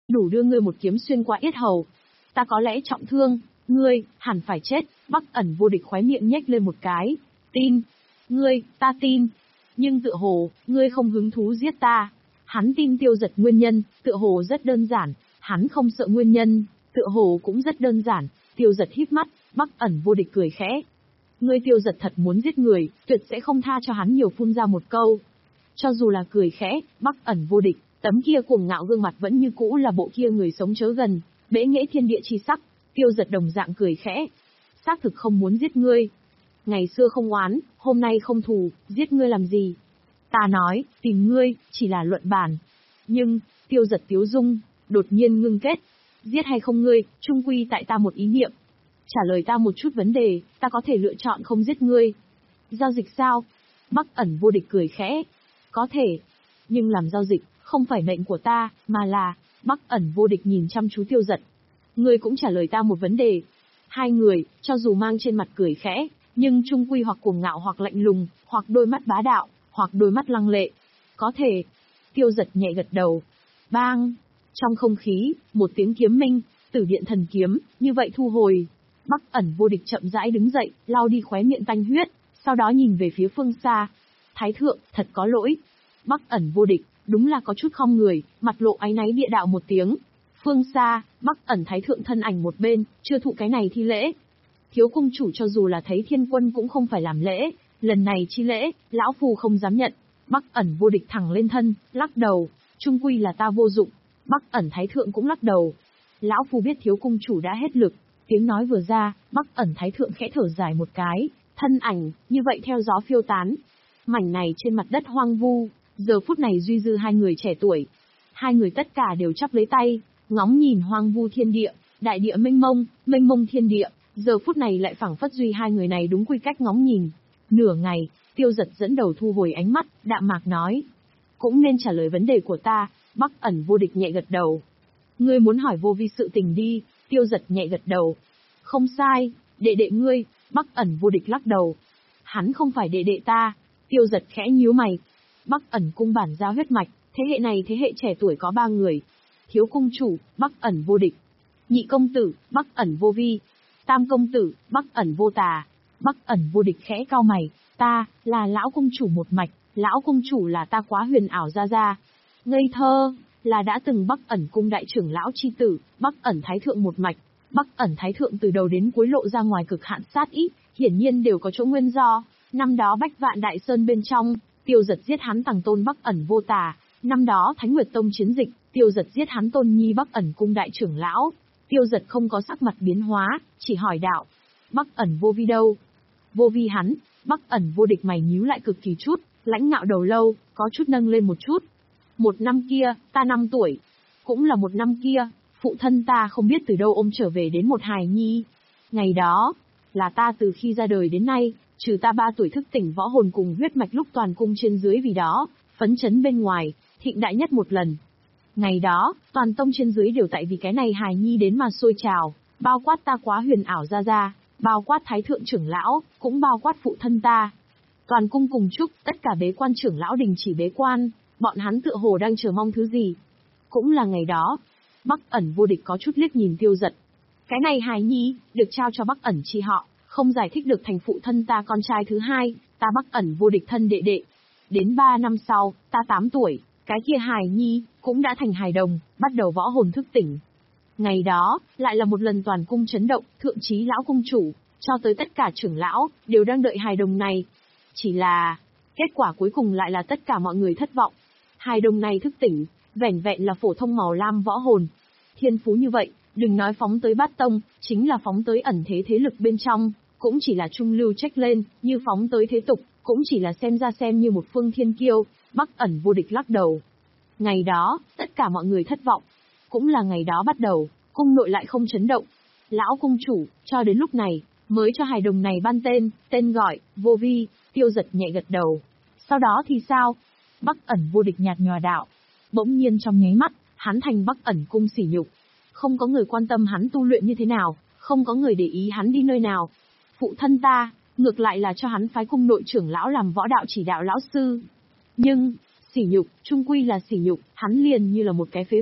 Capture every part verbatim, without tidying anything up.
đủ đưa ngươi một kiếm xuyên qua yết hầu. Ta có lẽ trọng thương, ngươi, hẳn phải chết. Bắc ẩn vô địch khóe miệng nhếch lên một cái. Tin. Ngươi, ta tin. Nhưng tựa hồ, ngươi không hứng thú giết ta. Hắn tin Tiêu Giật nguyên nhân, tựa hồ rất đơn giản. Hắn không sợ nguyên nhân, tựa hồ cũng rất đơn giản. Tiêu Giật híp mắt, Bắc ẩn vô địch cười khẽ. Ngươi Tiêu Giật thật muốn giết người, tuyệt sẽ không tha cho hắn nhiều phun ra một câu. Cho dù là cười khẽ, Bắc ẩn vô địch, tấm kia cuồng ngạo gương mặt vẫn như cũ là bộ kia người sống chớ gần, bẽ nghễ thiên địa chi sắc. Tiêu Giật đồng dạng cười khẽ. Xác thực không muốn giết ngươi. Ngày xưa không oán, hôm nay không thù, giết ngươi làm gì? Ta nói, tìm ngươi, chỉ là luận bàn. Nhưng, Tiêu Giật tiếu dung, đột nhiên ngưng kết. Giết hay không ngươi, chung quy tại ta một ý niệm. Trả lời ta một chút vấn đề, ta có thể lựa chọn không giết ngươi. Giao dịch sao? Bắc ẩn vô địch cười khẽ. Có thể. Nhưng làm giao dịch, không phải mệnh của ta, mà là... Bắc ẩn vô địch nhìn chăm chú Tiêu Giật. Ngươi cũng trả lời ta một vấn đề. Hai người, cho dù mang trên mặt cười khẽ, nhưng chung quy hoặc cuồng ngạo hoặc lạnh lùng, hoặc đôi mắt bá đạo, hoặc đôi mắt lăng lệ. Có thể. Tiêu Giật nhẹ gật đầu. Bang! Trong không khí, một tiếng kiếm minh, Tử Điện Thần Kiếm, như vậy thu hồi. Bắc ẩn vô địch chậm rãi đứng dậy, lau đi khóe miệng tanh huyết, sau đó nhìn về phía phương xa. Thái thượng, thật có lỗi. Bắc ẩn vô địch, đúng là có chút khom người, mặt lộ áy náy địa đạo một tiếng. Phương xa, Bắc ẩn thái thượng thân ảnh một bên, chưa thụ cái này thi lễ. Thiếu cung chủ cho dù là thấy thiên quân cũng không phải làm lễ, lần này chi lễ, lão phu không dám nhận. Bắc ẩn vô địch thẳng lên thân, lắc đầu, chung quy là ta vô dụng. Bắc ẩn thái thượng cũng lắc đầu. Lão phu biết thiếu cung chủ đã hết lực. Tiếng nói vừa ra, Bắc ẩn thái thượng khẽ thở dài một cái, thân ảnh, như vậy theo gió phiêu tán. Mảnh này trên mặt đất hoang vu, giờ phút này duy dư hai người trẻ tuổi. Hai người tất cả đều chắp lấy tay, ngóng nhìn hoang vu thiên địa, đại địa mênh mông, mênh mông thiên địa, giờ phút này lại phảng phất duy hai người này đúng quy cách ngóng nhìn. Nửa ngày, Tiêu Giật dẫn đầu thu hồi ánh mắt, đạm mạc nói. Cũng nên trả lời vấn đề của ta. Bắc ẩn vô địch nhẹ gật đầu. Ngươi muốn hỏi vô vi sự tình đi. Tiêu Giật nhẹ gật đầu. Không sai, đệ đệ ngươi. Bắc ẩn vô địch lắc đầu. Hắn không phải đệ đệ ta. Tiêu Giật khẽ nhíu mày. Bắc ẩn cung bản giao huyết mạch, thế hệ này thế hệ trẻ tuổi có ba người. Thiếu cung chủ, Bắc ẩn vô địch. Nhị công tử, Bắc ẩn vô vi. Tam công tử, Bắc ẩn vô tà. Bắc ẩn vô địch khẽ cau mày. Ta, là lão cung chủ một mạch. Lão cung chủ là ta Quá Huyền ảo ra ra. Ngây thơ, là đã từng Bắc ẩn cung đại trưởng lão chi tử, Bắc ẩn thái thượng một mạch. Bắc ẩn thái thượng từ đầu đến cuối lộ ra ngoài cực hạn sát ý, hiển nhiên đều có chỗ nguyên do. Năm đó Bách Vạn Đại Sơn bên trong, Tiêu Giật giết hắn tàng tôn Bắc ẩn vô tà. Năm đó Thánh Nguyệt Tông chiến dịch, Tiêu Giật giết hắn tôn nhi Bắc ẩn cung đại trưởng lão. Tiêu Giật không có sắc mặt biến hóa, chỉ hỏi đạo. Bắc ẩn vô vi đâu? Vô vi hắn. Bắc ẩn vô địch mày nhíu lại cực kỳ chút, lãnh ngạo đầu lâu, có chút nâng lên một chút. Một năm kia, ta năm tuổi. Cũng là một năm kia, phụ thân ta không biết từ đâu ôm trở về đến một hài nhi. Ngày đó, là ta từ khi ra đời đến nay, trừ ta ba tuổi thức tỉnh võ hồn cùng huyết mạch lúc toàn cung trên dưới vì đó, phấn chấn bên ngoài, thịnh đại nhất một lần. Ngày đó, toàn tông trên dưới đều tại vì cái này hài nhi đến mà sôi trào, bao quát ta Quá Huyền ảo ra ra, bao quát thái thượng trưởng lão, cũng bao quát phụ thân ta. Toàn cung cùng chúc, tất cả bế quan trưởng lão đình chỉ bế quan, bọn hắn tựa hồ đang chờ mong thứ gì. Cũng là ngày đó, Bắc ẩn vô địch có chút liếc nhìn Tiêu Giật. Cái này hài nhi, được trao cho Bắc ẩn chi họ, không giải thích được thành phụ thân ta con trai thứ hai, ta Bắc ẩn vô địch thân đệ đệ. Đến ba năm sau, ta tám tuổi, cái kia hài nhi, cũng đã thành hài đồng, bắt đầu võ hồn thức tỉnh. Ngày đó, lại là một lần toàn cung chấn động, thượng chí lão cung chủ, cho tới tất cả trưởng lão, đều đang đợi hài đồng này. Chỉ là, kết quả cuối cùng lại là tất cả mọi người thất vọng. Hài đồng này thức tỉnh, vẻn vẹn là phổ thông màu lam võ hồn. Thiên phú như vậy, đừng nói phóng tới bát tông, chính là phóng tới ẩn thế thế lực bên trong, cũng chỉ là trung lưu trách lên, như phóng tới thế tục, cũng chỉ là xem ra xem như một phương thiên kiêu. Bắc ẩn vô địch lắc đầu. Ngày đó, tất cả mọi người thất vọng. Cũng là ngày đó bắt đầu, cung nội lại không chấn động. Lão cung chủ, cho đến lúc này, mới cho hài đồng này ban tên, tên gọi, vô vi. Tiêu Giật nhẹ gật đầu. Sau đó thì sao? Bắc ẩn vô địch nhạt nhòa đạo. Bỗng nhiên trong nháy mắt, hắn thành Bắc ẩn cung sỉ nhục. Không có người quan tâm hắn tu luyện như thế nào, không có người để ý hắn đi nơi nào. Phụ thân ta, ngược lại là cho hắn phái cung nội trưởng lão làm võ đạo chỉ đạo lão sư. Nhưng, sỉ nhục, trung quy là sỉ nhục, hắn liền như là một cái phế vật,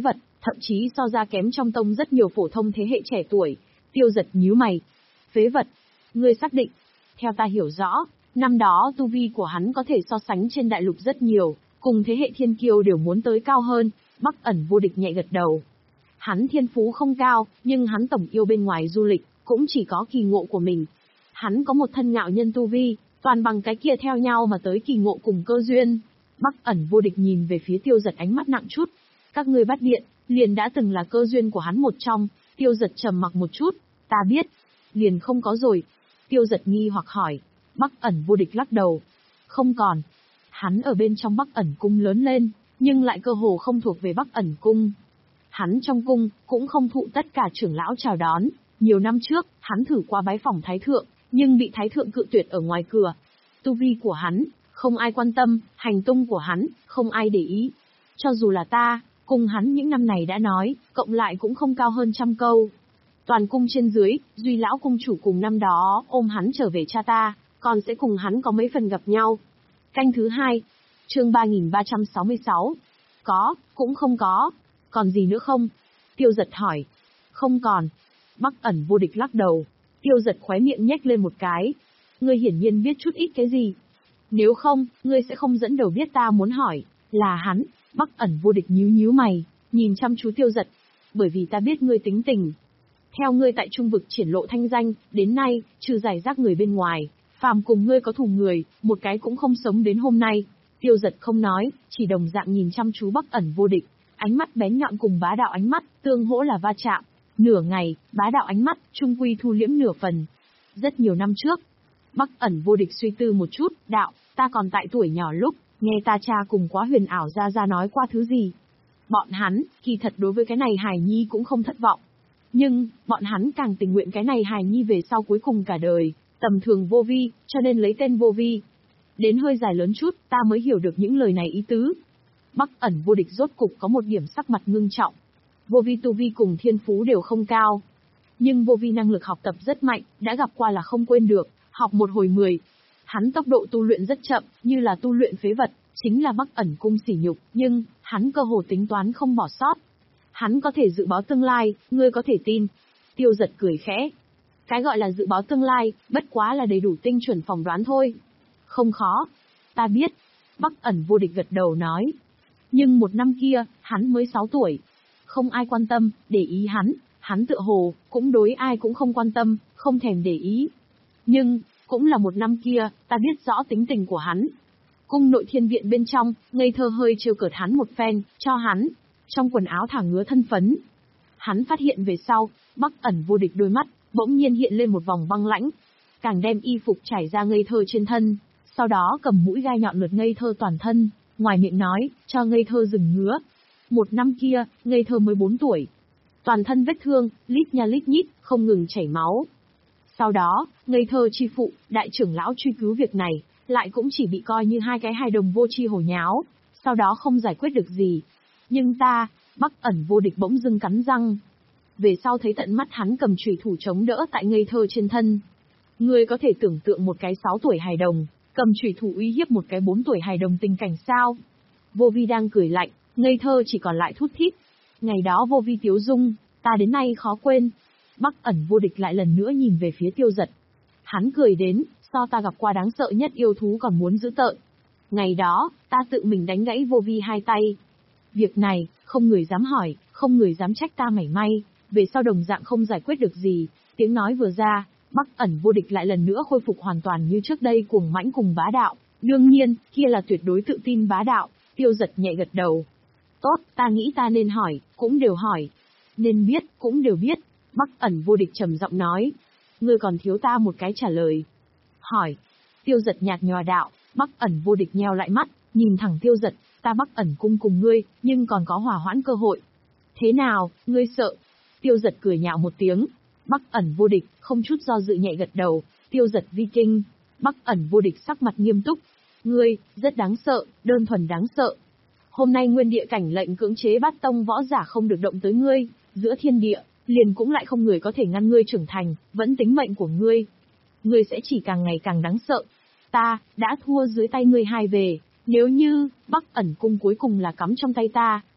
thậm chí so ra kém trong tông rất nhiều phổ thông thế hệ trẻ tuổi. Tiêu Giật nhíu mày. Phế vật. Ngươi xác định. Theo ta hiểu rõ, năm đó tu vi của hắn có thể so sánh trên đại lục rất nhiều, cùng thế hệ thiên kiêu đều muốn tới cao hơn. Bắc Ẩn Vô Địch nhẹ gật đầu. Hắn thiên phú không cao, nhưng hắn tổng yêu bên ngoài du lịch, cũng chỉ có kỳ ngộ của mình. Hắn có một thân ngạo nhân tu vi, toàn bằng cái kia theo nhau mà tới kỳ ngộ cùng cơ duyên. Bắc Ẩn Vô Địch nhìn về phía Tiêu Giật ánh mắt nặng chút. Các ngươi bắt điện, liền đã từng là cơ duyên của hắn một trong. Tiêu Giật trầm mặc một chút. Ta biết. Liền không có rồi. Tiêu Giật nghi hoặc hỏi. Bắc Ẩn Vô Địch lắc đầu. Không còn. Hắn ở bên trong Bắc Ẩn Cung lớn lên, nhưng lại cơ hồ không thuộc về Bắc Ẩn Cung. Hắn trong cung, cũng không thụ tất cả trưởng lão chào đón. Nhiều năm trước, hắn thử qua bái phỏng Thái Thượng, nhưng bị Thái Thượng cự tuyệt ở ngoài cửa. Tu vi của hắn, không ai quan tâm, hành tung của hắn, không ai để ý. Cho dù là ta, cùng hắn những năm này đã nói, cộng lại cũng không cao hơn trăm câu. Toàn cung trên dưới, Duy lão cung chủ cùng năm đó ôm hắn trở về cha ta, còn sẽ cùng hắn có mấy phần gặp nhau. Canh thứ hai, chương ba nghìn ba trăm sáu mươi sáu. Có, cũng không có. Còn gì nữa không? Tiêu Giật hỏi. Không còn. Bắc Ẩn Vô Địch lắc đầu. Tiêu Giật khóe miệng nhếch lên một cái. Ngươi hiển nhiên biết chút ít cái gì. Nếu không, ngươi sẽ không dẫn đầu biết ta muốn hỏi. Là hắn. Bắc Ẩn Vô Địch nhíu nhíu mày, nhìn chăm chú Tiêu Giật. Bởi vì ta biết ngươi tính tình. Theo ngươi tại trung vực triển lộ thanh danh, đến nay, trừ giải rác người bên ngoài, phàm cùng ngươi có thù người, một cái cũng không sống đến hôm nay. Tiêu Giật không nói, chỉ đồng dạng nhìn chăm chú Bắc Ẩn Vô Địch. Ánh mắt bén nhọn cùng bá đạo ánh mắt, tương hỗ là va chạm. Nửa ngày, bá đạo ánh mắt, trung quy thu liễm nửa phần. Rất nhiều năm trước, Bắc Ẩn Vô Địch suy tư một chút, đạo, ta còn tại tuổi nhỏ lúc, nghe ta cha cùng Quá Huyền Ảo ra ra nói qua thứ gì. Bọn hắn, kỳ thật đối với cái này hài nhi cũng không thất vọng. Nhưng, bọn hắn càng tình nguyện cái này hài nhi về sau cuối cùng cả đời, tầm thường vô vi, cho nên lấy tên vô vi. Đến hơi dài lớn chút, ta mới hiểu được những lời này ý tứ. Bắc Ẩn Vô Địch rốt cục có một điểm sắc mặt ngưng trọng. Vô vi tu vi cùng thiên phú đều không cao. Nhưng vô vi năng lực học tập rất mạnh, đã gặp qua là không quên được, học một hồi mười. Hắn tốc độ tu luyện rất chậm, như là tu luyện phế vật, chính là Bắc Ẩn Cung sỉ nhục, nhưng, hắn cơ hồ tính toán không bỏ sót. Hắn có thể dự báo tương lai, ngươi có thể tin. Tiêu Giật cười khẽ. Cái gọi là dự báo tương lai, bất quá là đầy đủ tinh chuẩn phỏng đoán thôi. Không khó. Ta biết. Bắc Ẩn Vô Địch gật đầu nói. Nhưng một năm kia, hắn mới sáu tuổi. Không ai quan tâm, để ý hắn. Hắn tựa hồ, cũng đối ai cũng không quan tâm, không thèm để ý. Nhưng, cũng là một năm kia, ta biết rõ tính tình của hắn. Cung nội thiên viện bên trong, ngây thơ hơi trêu cợt hắn một phen, cho hắn. Trong quần áo thả ngứa thân phấn. Hắn phát hiện về sau, Bắc Ẩn Vô Địch đôi mắt, bỗng nhiên hiện lên một vòng băng lãnh. Càng đem y phục trải ra ngây thơ trên thân, sau đó cầm mũi gai nhọn lượt ngây thơ toàn thân, ngoài miệng nói, cho ngây thơ dừng ngứa. Một năm kia, ngây thơ mới bốn tuổi. Toàn thân vết thương, lít nha lít nhít, không ngừng chảy máu. Sau đó, ngây thơ chi phụ, đại trưởng lão truy cứu việc này, lại cũng chỉ bị coi như hai cái hài đồng vô tri hồ nháo, sau đó không giải quyết được gì. Nhưng ta, Bắc Ẩn Vô Địch bỗng dưng cắn răng. Về sau thấy tận mắt hắn cầm chùy thủ chống đỡ tại ngây thơ trên thân. Ngươi có thể tưởng tượng một cái sáu tuổi hài đồng, cầm chùy thủ uy hiếp một cái bốn tuổi hài đồng tình cảnh sao? Vô Vi đang cười lạnh, ngây thơ chỉ còn lại thút thít. Ngày đó Vô Vi tiếu dung, ta đến nay khó quên. Bắc Ẩn Vô Địch lại lần nữa nhìn về phía Tiêu Giật. Hắn cười đến, so ta gặp qua đáng sợ nhất yêu thú còn muốn dữ tợn. Ngày đó, ta tự mình đánh gãy Vô Vi hai tay. Việc này, không người dám hỏi, không người dám trách ta mảy may, về sau đồng dạng không giải quyết được gì. Tiếng nói vừa ra, Bắc Ẩn Vô Địch lại lần nữa khôi phục hoàn toàn như trước đây cuồng mãnh cùng bá đạo. Đương nhiên, kia là tuyệt đối tự tin bá đạo. Tiêu Giật nhẹ gật đầu. Tốt, ta nghĩ ta nên hỏi, cũng đều hỏi. Nên biết, cũng đều biết. Bắc Ẩn Vô Địch trầm giọng nói. Ngươi còn thiếu ta một cái trả lời. Hỏi. Tiêu Giật nhạt nhòa đạo. Bắc Ẩn Vô Địch nheo lại mắt, nhìn thẳng Tiêu Giật. Ta Bắc Ẩn Cung cùng ngươi, nhưng còn có hòa hoãn cơ hội. Thế nào, ngươi sợ? Tiêu Giật cười nhạo một tiếng. Bắc Ẩn Vô Địch, không chút do dự nhẹ gật đầu. Tiêu Giật vi kinh. Bắc Ẩn Vô Địch sắc mặt nghiêm túc. Ngươi, rất đáng sợ, đơn thuần đáng sợ. Hôm nay nguyên địa cảnh lệnh cưỡng chế bát tông võ giả không được động tới ngươi, giữa thiên địa, liền cũng lại không người có thể ngăn ngươi trưởng thành, vẫn tính mệnh của ngươi. Ngươi sẽ chỉ càng ngày càng đáng sợ. Ta, đã thua dưới tay ngươi hai về, nếu như, Bắc Ẩn Cung cuối cùng là cắm trong tay ta,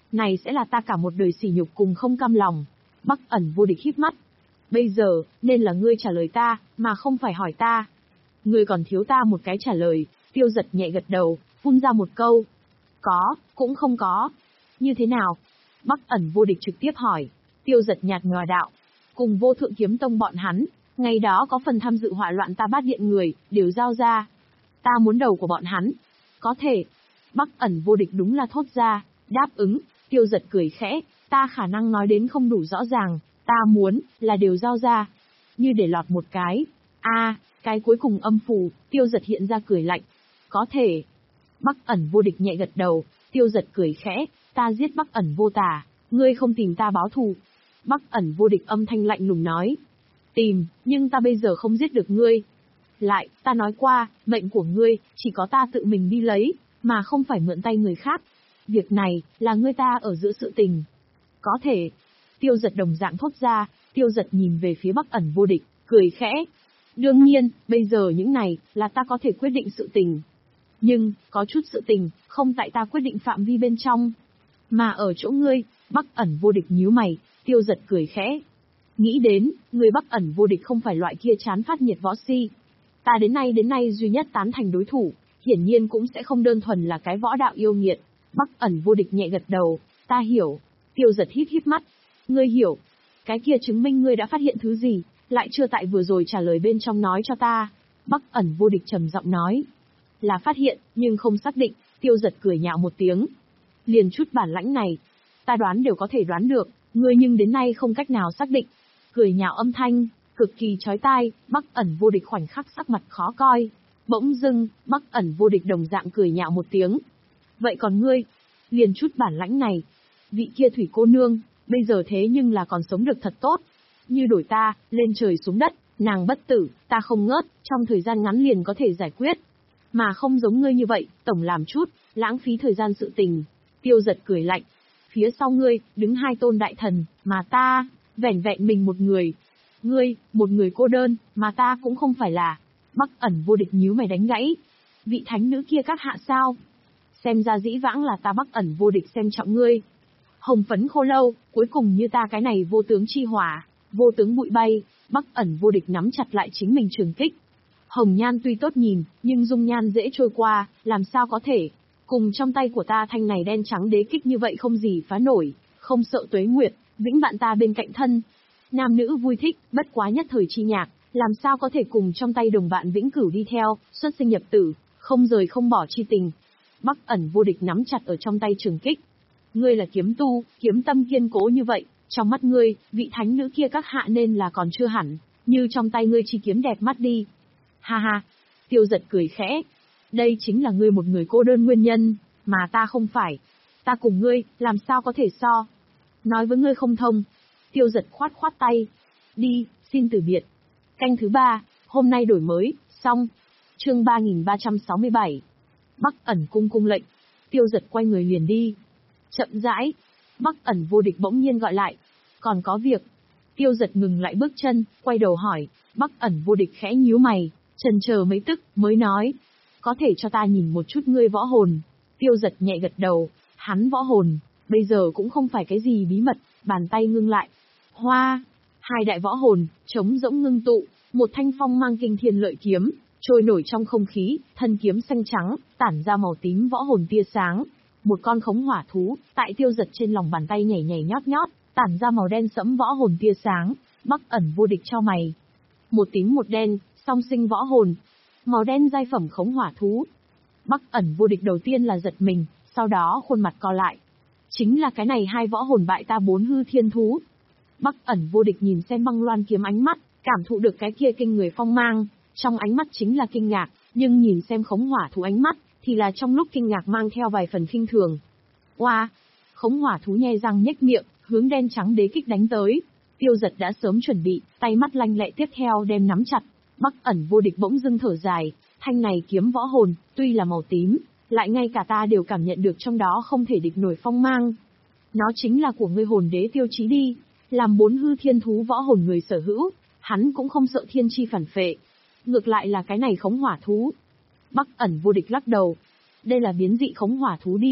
Này sẽ là ta cả một đời sỉ nhục cùng không cam lòng. Bắc ẩn vô địch híp mắt. Bây giờ, nên là ngươi trả lời ta, mà không phải hỏi ta. Ngươi còn thiếu ta một cái trả lời. Tiêu Giật nhẹ gật đầu, phun ra một câu. Có, cũng không có. Như thế nào? Bắc ẩn vô địch trực tiếp hỏi. Tiêu Giật nhạt nhòa đạo. Cùng Vô Thượng Kiếm Tông bọn hắn, ngày đó có phần tham dự hỏa loạn ta bát điện người, đều giao ra. Ta muốn đầu của bọn hắn. Có thể. Bắc ẩn vô địch đúng là thốt ra, đáp ứng. Tiêu Giật cười khẽ, ta khả năng nói đến không đủ rõ ràng, ta muốn, là đều giao ra. Như để lọt một cái. a à, cái cuối cùng âm phù, Tiêu Giật hiện ra cười lạnh. Có thể. Bắc ẩn vô địch nhẹ gật đầu, Tiêu Giật cười khẽ, ta giết Bắc ẩn vô tà, ngươi không tìm ta báo thù. Bắc ẩn vô địch âm thanh lạnh lùng nói. Tìm, nhưng ta bây giờ không giết được ngươi. Lại, ta nói qua, mệnh của ngươi, chỉ có ta tự mình đi lấy, mà không phải mượn tay người khác. Việc này, là ngươi ta ở giữa sự tình. Có thể. Tiêu Giật đồng dạng thốt ra, Tiêu Giật nhìn về phía Bắc ẩn vô địch, cười khẽ. Đương nhiên, bây giờ những này, là ta có thể quyết định sự tình. Nhưng, có chút sự tình, không tại ta quyết định phạm vi bên trong. Mà ở chỗ ngươi, Bắc ẩn vô địch nhíu mày, Tiêu Giật cười khẽ. Nghĩ đến, người Bắc ẩn vô địch không phải loại kia chán phát nhiệt võ si. Ta đến nay đến nay duy nhất tán thành đối thủ, hiển nhiên cũng sẽ không đơn thuần là cái võ đạo yêu nghiệt. Bắc ẩn vô địch nhẹ gật đầu, ta hiểu. Tiêu Giật híp híp mắt. Ngươi hiểu. Cái kia chứng minh ngươi đã phát hiện thứ gì, lại chưa tại vừa rồi trả lời bên trong nói cho ta. Bắc ẩn vô địch trầm giọng nói. Là phát hiện, nhưng không xác định. Tiêu Giật cười nhạo một tiếng. Liền chút bản lãnh này, ta đoán đều có thể đoán được, ngươi nhưng đến nay không cách nào xác định. Cười nhạo âm thanh, cực kỳ chói tai, Bắc ẩn vô địch khoảnh khắc sắc mặt khó coi. Bỗng dưng, Bắc ẩn vô địch đồng dạng cười nhạo một tiếng. Vậy còn ngươi, liền chút bản lãnh này, vị kia thủy cô nương, bây giờ thế nhưng là còn sống được thật tốt. Như đổi ta, lên trời xuống đất, nàng bất tử, ta không ngớt, trong thời gian ngắn liền có thể giải quyết. Mà không giống ngươi như vậy, tổng làm chút, lãng phí thời gian sự tình. Tiêu Giật cười lạnh. Phía sau ngươi, đứng hai tôn đại thần, mà ta, vẻn vẹn mình một người. Ngươi, một người cô đơn, mà ta cũng không phải là. Bắc ẩn vô địch nhíu mày đánh gãy. Vị thánh nữ kia các hạ sao? Xem ra dĩ vãng là ta Bắc ẩn vô địch xem trọng ngươi. Hồng phấn khô lâu, cuối cùng như ta cái này vô tướng chi hỏa, vô tướng bụi bay, Bắc ẩn vô địch nắm chặt lại chính mình trường kích. Hồng nhan tuy tốt nhìn, nhưng dung nhan dễ trôi qua, làm sao có thể. Cùng trong tay của ta thanh này đen trắng đế kích như vậy không gì phá nổi, không sợ tuế nguyệt, vĩnh bạn ta bên cạnh thân. Nam nữ vui thích, bất quá nhất thời chi nhạc, làm sao có thể cùng trong tay đồng bạn vĩnh cửu đi theo, xuất sinh nhập tử, không rời không bỏ chi tình. Bắc ẩn vô địch nắm chặt ở trong tay trường kích. Ngươi là kiếm tu, kiếm tâm kiên cố như vậy, trong mắt ngươi, vị thánh nữ kia các hạ nên là còn chưa hẳn, như trong tay ngươi chi kiếm đẹp mắt đi. Ha ha, Tiêu Giật cười khẽ. Đây chính là ngươi một người cô đơn nguyên nhân, mà ta không phải. Ta cùng ngươi, làm sao có thể so. Nói với ngươi không thông. Tiêu Giật khoát khoát tay. Đi, xin từ biệt. Canh thứ ba, hôm nay đổi mới, xong. Chương ba nghìn ba trăm sáu mươi bảy. Bắc ẩn cung cung lệnh. Tiêu Giật quay người liền đi. Chậm rãi. Bắc ẩn vô địch bỗng nhiên gọi lại. Còn có việc. Tiêu Giật ngừng lại bước chân, quay đầu hỏi. Bắc ẩn vô địch khẽ nhíu mày, chần chờ mấy tức, mới nói. Có thể cho ta nhìn một chút ngươi võ hồn. Tiêu Giật nhẹ gật đầu. Hắn võ hồn, bây giờ cũng không phải cái gì bí mật, bàn tay ngưng lại. Hoa. Hai đại võ hồn, trống rỗng ngưng tụ, một thanh phong mang kinh thiên lợi kiếm, trôi nổi trong không khí, thân kiếm xanh trắng, tản ra màu tím võ hồn tia sáng. Một con khống hỏa thú, tại Tiêu Giật trên lòng bàn tay nhảy nhảy nhót nhót, tản ra màu đen sẫm võ hồn tia sáng. Bắc ẩn vô địch chau mày. Một tím một đen, song sinh võ hồn. Màu đen giai phẩm khống hỏa thú. Bắc ẩn vô địch đầu tiên là giật mình, sau đó khuôn mặt co lại. Chính là cái này hai võ hồn bại ta bốn hư thiên thú. Bắc ẩn vô địch nhìn xem băng loan kiếm ánh mắt, cảm thụ được cái kia kinh người phong mang, trong ánh mắt chính là kinh ngạc, nhưng nhìn xem khống hỏa thú ánh mắt, thì là trong lúc kinh ngạc mang theo vài phần khinh thường. Oa! Khống hỏa thú nhe răng nhếch miệng, hướng đen trắng đế kích đánh tới. Tiêu Giật đã sớm chuẩn bị, tay mắt lanh lẹ tiếp theo đem nắm chặt. Bắc ẩn vô địch bỗng dưng thở dài, thanh này kiếm võ hồn, tuy là màu tím, lại ngay cả ta đều cảm nhận được trong đó không thể địch nổi phong mang. Nó chính là của ngươi hồn đế Tiêu Chí đi, làm bốn hư thiên thú võ hồn người sở hữu, hắn cũng không sợ thiên chi phản phệ. Ngược lại là cái này khống hỏa thú. Bắc ẩn vô địch lắc đầu. Đây là biến dị khống hỏa thú đi,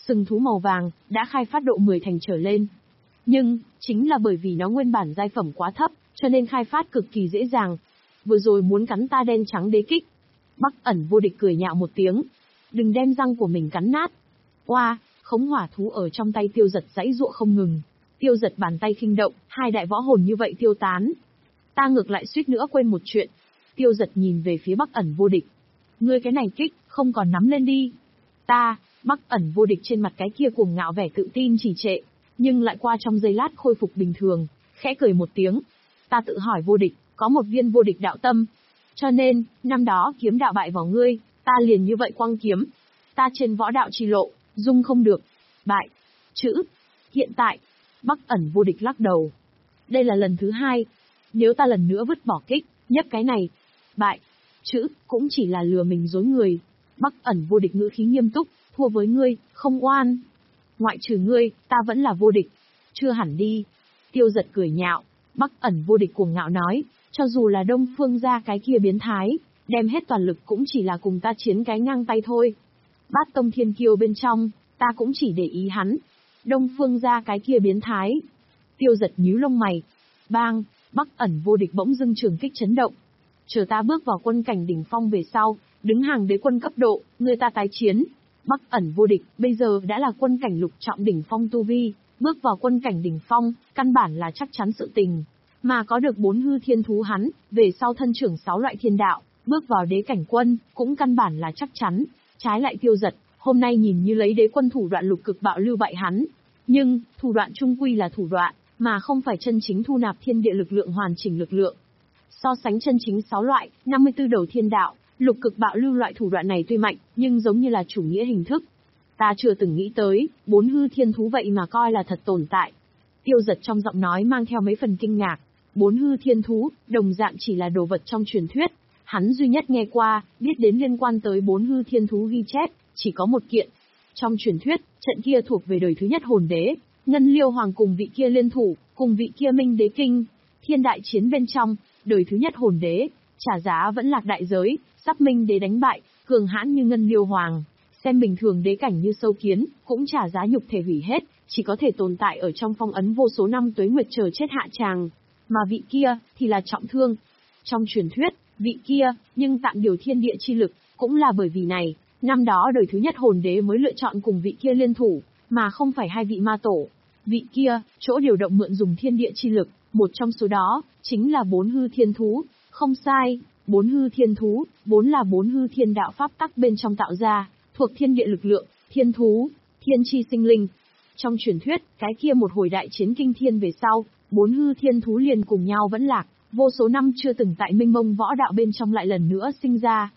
Sừng thú màu vàng, đã khai phát độ mười thành trở lên. Nhưng, chính là bởi vì nó nguyên bản giai phẩm quá thấp, cho nên khai phát cực kỳ dễ dàng. Vừa rồi muốn cắn ta đen trắng đế kích. Bắc ẩn vô địch cười nhạo một tiếng. Đừng đem răng của mình cắn nát. Oa, khống hỏa thú ở trong tay Tiêu Giật giãy giụa không ngừng. Tiêu Giật bàn tay khinh động, hai đại võ hồn như vậy tiêu tán. Ta ngược lại suýt nữa quên một chuyện. Tiêu Giật nhìn về phía Bắc ẩn vô địch. Ngươi cái này kích, không còn nắm lên đi. Ta, Bắc ẩn vô địch trên mặt cái kia cuồng ngạo vẻ tự tin trì trệ, nhưng lại qua trong giây lát khôi phục bình thường, khẽ cười một tiếng. Ta tự hỏi vô địch, có một viên vô địch đạo tâm. Cho nên, năm đó kiếm đạo bại vào ngươi, ta liền như vậy quăng kiếm. Ta trên võ đạo trì lộ, dung không được. Bại. Chữ. Hiện tại, Bắc ẩn vô địch lắc đầu. Đây là lần thứ hai. Nếu ta lần nữa vứt bỏ kích, nhấp cái này. Bại. Chữ, cũng chỉ là lừa mình dối người. Bắc ẩn vô địch ngữ khí nghiêm túc, thua với ngươi, không oan. Ngoại trừ ngươi, ta vẫn là vô địch. Chưa hẳn đi. Tiêu Giật cười nhạo. Bắc ẩn vô địch cuồng ngạo nói, cho dù là Đông Phương gia cái kia biến thái, đem hết toàn lực cũng chỉ là cùng ta chiến cái ngang tay thôi. Bát tông thiên kiêu bên trong, ta cũng chỉ để ý hắn. Đông Phương gia cái kia biến thái. Tiêu Giật nhíu lông mày. Bang, Bắc ẩn vô địch bỗng dưng trường kích chấn động. Chờ ta bước vào quân cảnh đỉnh phong về sau, đứng hàng đế quân cấp độ, người ta tái chiến. Bắc ẩn vô địch, bây giờ đã là quân cảnh lục trọng đỉnh phong tu vi, bước vào quân cảnh đỉnh phong, căn bản là chắc chắn sự tình. Mà có được bốn hư thiên thú hắn, về sau thân trưởng sáu loại thiên đạo, bước vào đế cảnh quân, cũng căn bản là chắc chắn. Trái lại Tiêu Giật, hôm nay nhìn như lấy đế quân thủ đoạn lục cực bạo lưu bại hắn. Nhưng, thủ đoạn trung quy là thủ đoạn, mà không phải chân chính thu nạp thiên địa lực lượng hoàn chỉnh lực lượng. So sánh chân chính sáu loại, năm mươi tư đầu thiên đạo, lục cực bạo lưu loại thủ đoạn này tuy mạnh, nhưng giống như là chủ nghĩa hình thức. Ta chưa từng nghĩ tới, bốn hư thiên thú vậy mà coi là thật tồn tại. Tiêu Giật trong giọng nói mang theo mấy phần kinh ngạc. Bốn hư thiên thú, đồng dạng chỉ là đồ vật trong truyền thuyết. Hắn duy nhất nghe qua, biết đến liên quan tới bốn hư thiên thú ghi chép, chỉ có một kiện. Trong truyền thuyết, trận kia thuộc về đời thứ nhất hồn đế, Ngân Liêu Hoàng cùng vị kia liên thủ, cùng vị kia Minh Đế Kinh. Thiên đại chiến bên trong, đời thứ nhất hồn đế, trả giá vẫn lạc đại giới, sắp Minh Đế đánh bại, cường hãn như Ngân Liêu Hoàng. Xem bình thường đế cảnh như sâu kiến, cũng trả giá nhục thể hủy hết, chỉ có thể tồn tại ở trong phong ấn vô số năm tuế nguyệt chờ chết hạ tràng. Mà vị kia, thì là trọng thương. Trong truyền thuyết, vị kia, nhưng tạm điều thiên địa chi lực, cũng là bởi vì này, năm đó đời thứ nhất hồn đế mới lựa chọn cùng vị kia liên thủ, mà không phải hai vị ma tổ. Vị kia, chỗ điều động mượn dùng thiên địa chi lực, một trong số đó, chính là bốn hư thiên thú. Không sai, bốn hư thiên thú, vốn là bốn hư thiên đạo pháp tắc bên trong tạo ra, thuộc thiên địa lực lượng, thiên thú, thiên chi sinh linh. Trong truyền thuyết, cái kia một hồi đại chiến kinh thiên về sau, bốn hư thiên thú liền cùng nhau vẫn lạc, vô số năm chưa từng tại minh mông võ đạo bên trong lại lần nữa sinh ra.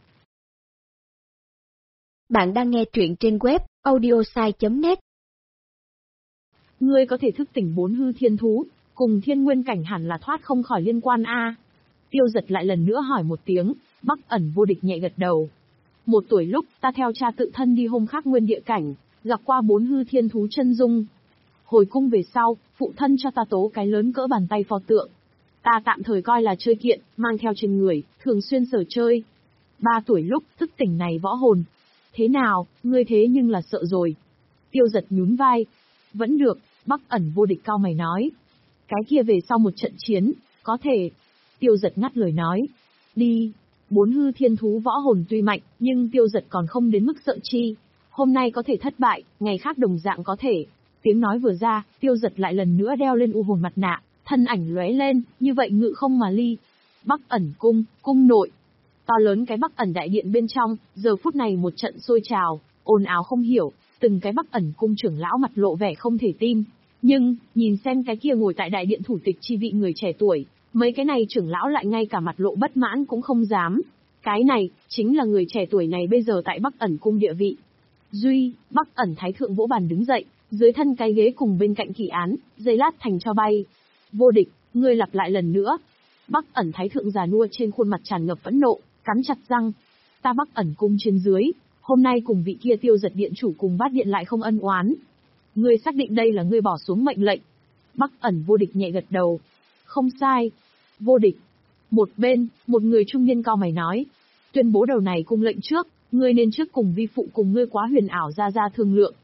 Bạn đang nghe truyện trên web audiosai chấm net. Ngươi có thể thức tỉnh bốn hư thiên thú, cùng thiên nguyên cảnh hẳn là thoát không khỏi liên quan a. Tiêu Giật lại lần nữa hỏi một tiếng, Bắc ẩn vô địch nhẹ gật đầu. Một tuổi lúc, ta theo cha tự thân đi hôm khác nguyên địa cảnh, gặp qua bốn hư thiên thú chân dung. Hồi cung về sau, phụ thân cho ta tố cái lớn cỡ bàn tay pho tượng. Ta tạm thời coi là chơi kiện, mang theo trên người, thường xuyên sở chơi. Ba tuổi lúc, thức tỉnh này võ hồn. Thế nào, ngươi thế nhưng là sợ rồi. Tiêu Giật nhún vai. Vẫn được, Bắc ẩn vô địch cao mày nói. Cái kia về sau một trận chiến, có thể. Tiêu Giật ngắt lời nói. Đi. Bốn hư thiên thú võ hồn tuy mạnh, nhưng Tiêu Giật còn không đến mức sợ chi. Hôm nay có thể thất bại, ngày khác đồng dạng có thể. Tiếng nói vừa ra, Tiêu Giật lại lần nữa đeo lên u hồn mặt nạ, thân ảnh lóe lên, như vậy ngự không mà ly. Bắc ẩn cung, cung nội. To lớn cái Bắc ẩn đại điện bên trong, giờ phút này một trận sôi trào, ồn ào không hiểu, từng cái Bắc ẩn cung trưởng lão mặt lộ vẻ không thể tin. Nhưng, nhìn xem cái kia ngồi tại đại điện thủ tịch chi vị người trẻ tuổi, mấy cái này trưởng lão lại ngay cả mặt lộ bất mãn cũng không dám. Cái này, chính là người trẻ tuổi này bây giờ tại Bắc ẩn cung địa vị. Duy, Bắc ẩn thái thượng vỗ bàn đứng dậy, dưới thân cái ghế cùng bên cạnh kỳ án, dây lát thành cho bay. Vô địch, ngươi lặp lại lần nữa. Bắc ẩn thái thượng già nua trên khuôn mặt tràn ngập phẫn nộ, cắn chặt răng. Ta Bắc ẩn cung trên dưới, hôm nay cùng vị kia Tiêu Giật điện chủ cùng bát điện lại không ân oán. Ngươi xác định đây là ngươi bỏ xuống mệnh lệnh. Bắc ẩn vô địch nhẹ gật đầu. Không sai. Vô địch. Một bên, một người trung niên cao mày nói. Tuyên bố đầu này cung lệnh trước, ngươi nên trước cùng vi phụ cùng ngươi quá huyền ảo ra ra thương lượng.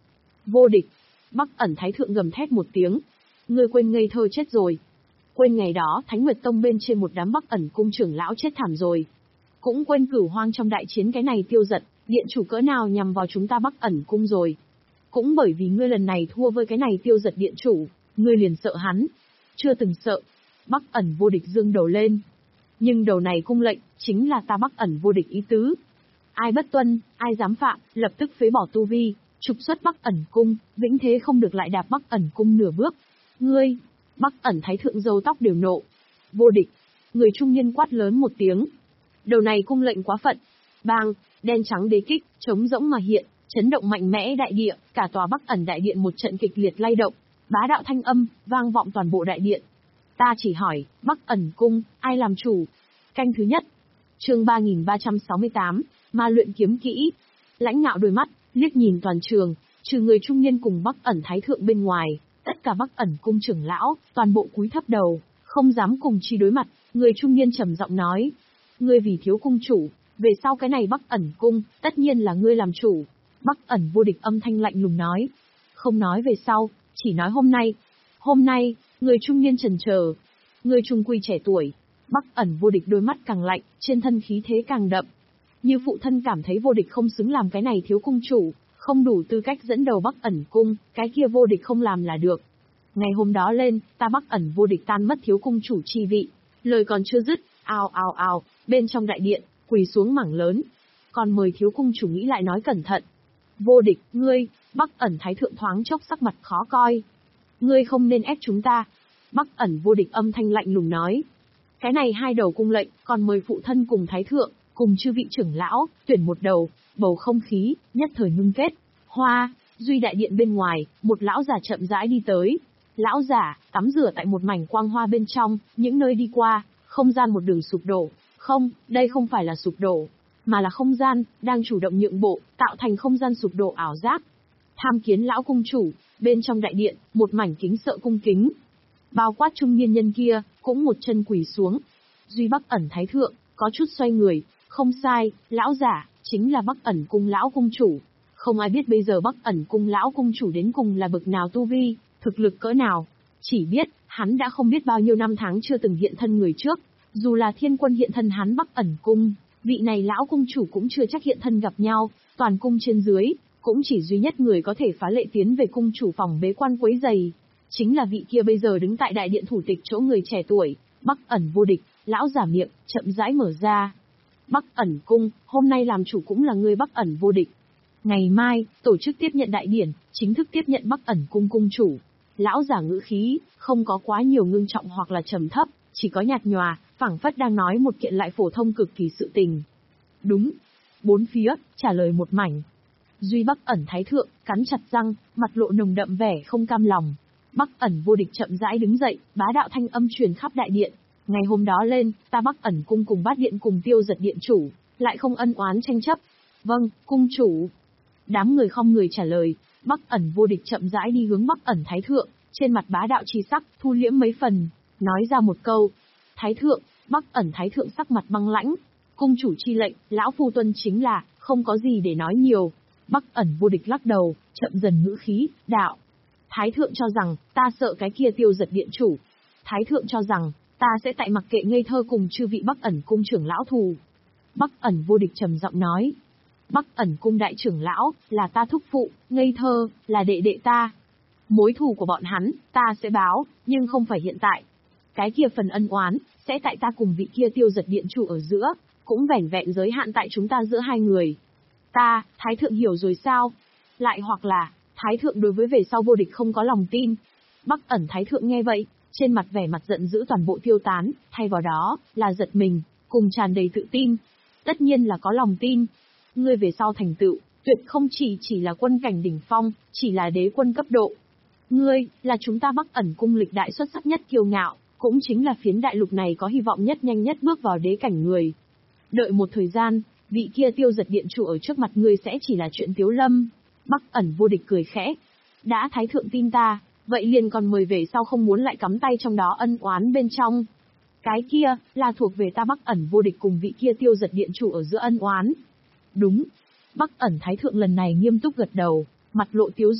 Vô địch. Bắc ẩn thái thượng gầm thét một tiếng. Ngươi quên ngây thơ chết rồi. Quên ngày đó Thánh Nguyệt Tông bên trên một đám Bắc ẩn cung trưởng lão chết thảm rồi. Cũng quên Cửu Hoang trong đại chiến cái này tiêu giật, điện chủ cỡ nào nhằm vào chúng ta Bắc ẩn cung rồi. Cũng bởi vì ngươi lần này thua với cái này tiêu giật điện chủ, ngươi liền sợ hắn. Chưa từng sợ. Bắc ẩn vô địch dương đầu lên. Nhưng đầu này cung lệnh, chính là ta Bắc ẩn vô địch ý tứ. Ai bất tuân, ai dám phạm, lập tức phế bỏ tu vi, trục xuất Bắc ẩn cung, vĩnh thế không được lại đạp Bắc ẩn cung nửa bước. Ngươi, Bắc ẩn thái thượng râu tóc đều nộ. Vô địch. Người trung niên quát lớn một tiếng. Đầu này cung lệnh quá phận. Bang, đen trắng đế kích, trống rỗng mà hiện, chấn động mạnh mẽ đại địa, cả tòa Bắc ẩn đại điện một trận kịch liệt lay động, bá đạo thanh âm, vang vọng toàn bộ đại điện. Ta chỉ hỏi, Bắc ẩn cung, ai làm chủ? Canh thứ nhất. Chương ba nghìn ba trăm sáu mươi tám, ma luyện kiếm kỹ. Lãnh ngạo đôi mắt, liếc nhìn toàn trường, trừ người trung niên cùng Bắc ẩn thái thượng bên ngoài, tất cả Bắc ẩn cung trưởng lão, toàn bộ cúi thấp đầu, không dám cùng chi đối mặt. Người trung niên trầm giọng nói, ngươi vì thiếu cung chủ, về sau cái này Bắc ẩn cung, tất nhiên là ngươi làm chủ. Bắc ẩn vô địch âm thanh lạnh lùng nói, không nói về sau, chỉ nói hôm nay. Hôm nay, người trung niên chần chờ, người trung quy trẻ tuổi. Bắc ẩn vô địch đôi mắt càng lạnh, trên thân khí thế càng đậm. Như phụ thân cảm thấy vô địch không xứng làm cái này thiếu cung chủ, không đủ tư cách dẫn đầu Bắc ẩn cung, cái kia vô địch không làm là được. Ngày hôm đó lên, ta Bắc ẩn vô địch tan mất thiếu cung chủ chi vị. Lời còn chưa dứt, ào ào ào, bên trong đại điện, quỳ xuống mảng lớn. Còn mời thiếu cung chủ nghĩ lại nói cẩn thận. Vô địch, ngươi, Bắc ẩn thái thượng thoáng chốc sắc mặt khó coi. Ngươi không nên ép chúng ta. Bắc ẩn vô địch âm thanh lạnh lùng nói. Cái này hai đầu cung lệnh, còn mời phụ thân cùng thái thượng, cùng chư vị trưởng lão, tuyển một đầu, bầu không khí, nhất thời ngưng kết. Hoa, duy đại điện bên ngoài, một lão giả chậm rãi đi tới. Lão giả, tắm rửa tại một mảnh quang hoa bên trong, những nơi đi qua, không gian một đường sụp đổ. Không, đây không phải là sụp đổ, mà là không gian, đang chủ động nhượng bộ, tạo thành không gian sụp đổ ảo giác. Tham kiến lão cung chủ, bên trong đại điện, một mảnh kính sợ cung kính. Bao quát trung niên nhân kia, cũng một chân quỳ xuống. Duy Bắc ẩn thái thượng, có chút xoay người, không sai, lão giả, chính là Bắc ẩn cung lão cung chủ. Không ai biết bây giờ Bắc ẩn cung lão cung chủ đến cùng là bậc nào tu vi, thực lực cỡ nào. Chỉ biết, hắn đã không biết bao nhiêu năm tháng chưa từng hiện thân người trước. Dù là thiên quân hiện thân hắn Bắc ẩn cung, vị này lão cung chủ cũng chưa chắc hiện thân gặp nhau, toàn cung trên dưới, cũng chỉ duy nhất người có thể phá lệ tiến về cung chủ phòng bế quan quấy giày. Chính là vị kia bây giờ đứng tại đại điện thủ tịch chỗ người trẻ tuổi, Bắc ẩn vô địch, lão giả miệng, chậm rãi mở ra. Bắc ẩn cung, hôm nay làm chủ cũng là người Bắc ẩn vô địch. Ngày mai, tổ chức tiếp nhận đại điển, chính thức tiếp nhận Bắc ẩn cung cung chủ. Lão giả ngữ khí, không có quá nhiều ngưng trọng hoặc là trầm thấp, chỉ có nhạt nhòa, phảng phất đang nói một kiện lại phổ thông cực kỳ sự tình. Đúng. Bốn phía, trả lời một mảnh. Duy Bắc ẩn thái thượng, cắn chặt răng, mặt lộ nồng đậm vẻ không cam lòng. Bắc ẩn vô địch chậm rãi đứng dậy, bá đạo thanh âm truyền khắp đại điện. Ngày hôm đó lên, ta Bắc ẩn cung cùng bát điện cùng tiêu giật điện chủ, lại không ân oán tranh chấp. Vâng, cung chủ. Đám người không người trả lời, Bắc ẩn vô địch chậm rãi đi hướng Bắc ẩn thái thượng, trên mặt bá đạo chi sắc, thu liễm mấy phần, nói ra một câu. Thái thượng, Bắc ẩn thái thượng sắc mặt băng lãnh. Cung chủ chi lệnh, lão phu tuân chính là, không có gì để nói nhiều. Bắc ẩn vô địch lắc đầu, chậm dần ngữ khí, đạo. Thái thượng cho rằng, ta sợ cái kia tiêu giật điện chủ. Thái thượng cho rằng, ta sẽ tại mặc kệ ngây thơ cùng chư vị Bắc ẩn cung trưởng lão thù. Bắc ẩn vô địch trầm giọng nói. Bắc ẩn cung đại trưởng lão, là ta thúc phụ, ngây thơ, là đệ đệ ta. Mối thù của bọn hắn, ta sẽ báo, nhưng không phải hiện tại. Cái kia phần ân oán, sẽ tại ta cùng vị kia tiêu giật điện chủ ở giữa, cũng vẻn vẹn giới hạn tại chúng ta giữa hai người. Ta, Thái thượng hiểu rồi sao? Lại hoặc là, Thái thượng đối với về sau vô địch không có lòng tin. Bắc ẩn Thái thượng nghe vậy, trên mặt vẻ mặt giận dữ toàn bộ tiêu tán, thay vào đó, là giật mình, cùng tràn đầy tự tin. Tất nhiên là có lòng tin. Ngươi về sau thành tựu, tuyệt không chỉ chỉ là quân cảnh đỉnh phong, chỉ là đế quân cấp độ. Ngươi, là chúng ta Bắc ẩn cung lịch đại xuất sắc nhất kiêu ngạo, cũng chính là phiến đại lục này có hy vọng nhất nhanh nhất bước vào đế cảnh người. Đợi một thời gian, vị kia tiêu giật điện chủ ở trước mặt ngươi sẽ chỉ là chuyện tiếu lâm. Bắc ẩn vô địch cười khẽ. Đã Thái thượng tin ta, vậy liền còn mời về sau không muốn lại cắm tay trong đó ân oán bên trong. Cái kia, là thuộc về ta Bắc ẩn vô địch cùng vị kia tiêu giật điện chủ ở giữa ân oán. Đúng. Bắc ẩn Thái thượng lần này nghiêm túc gật đầu, mặt lộ tiếu dung.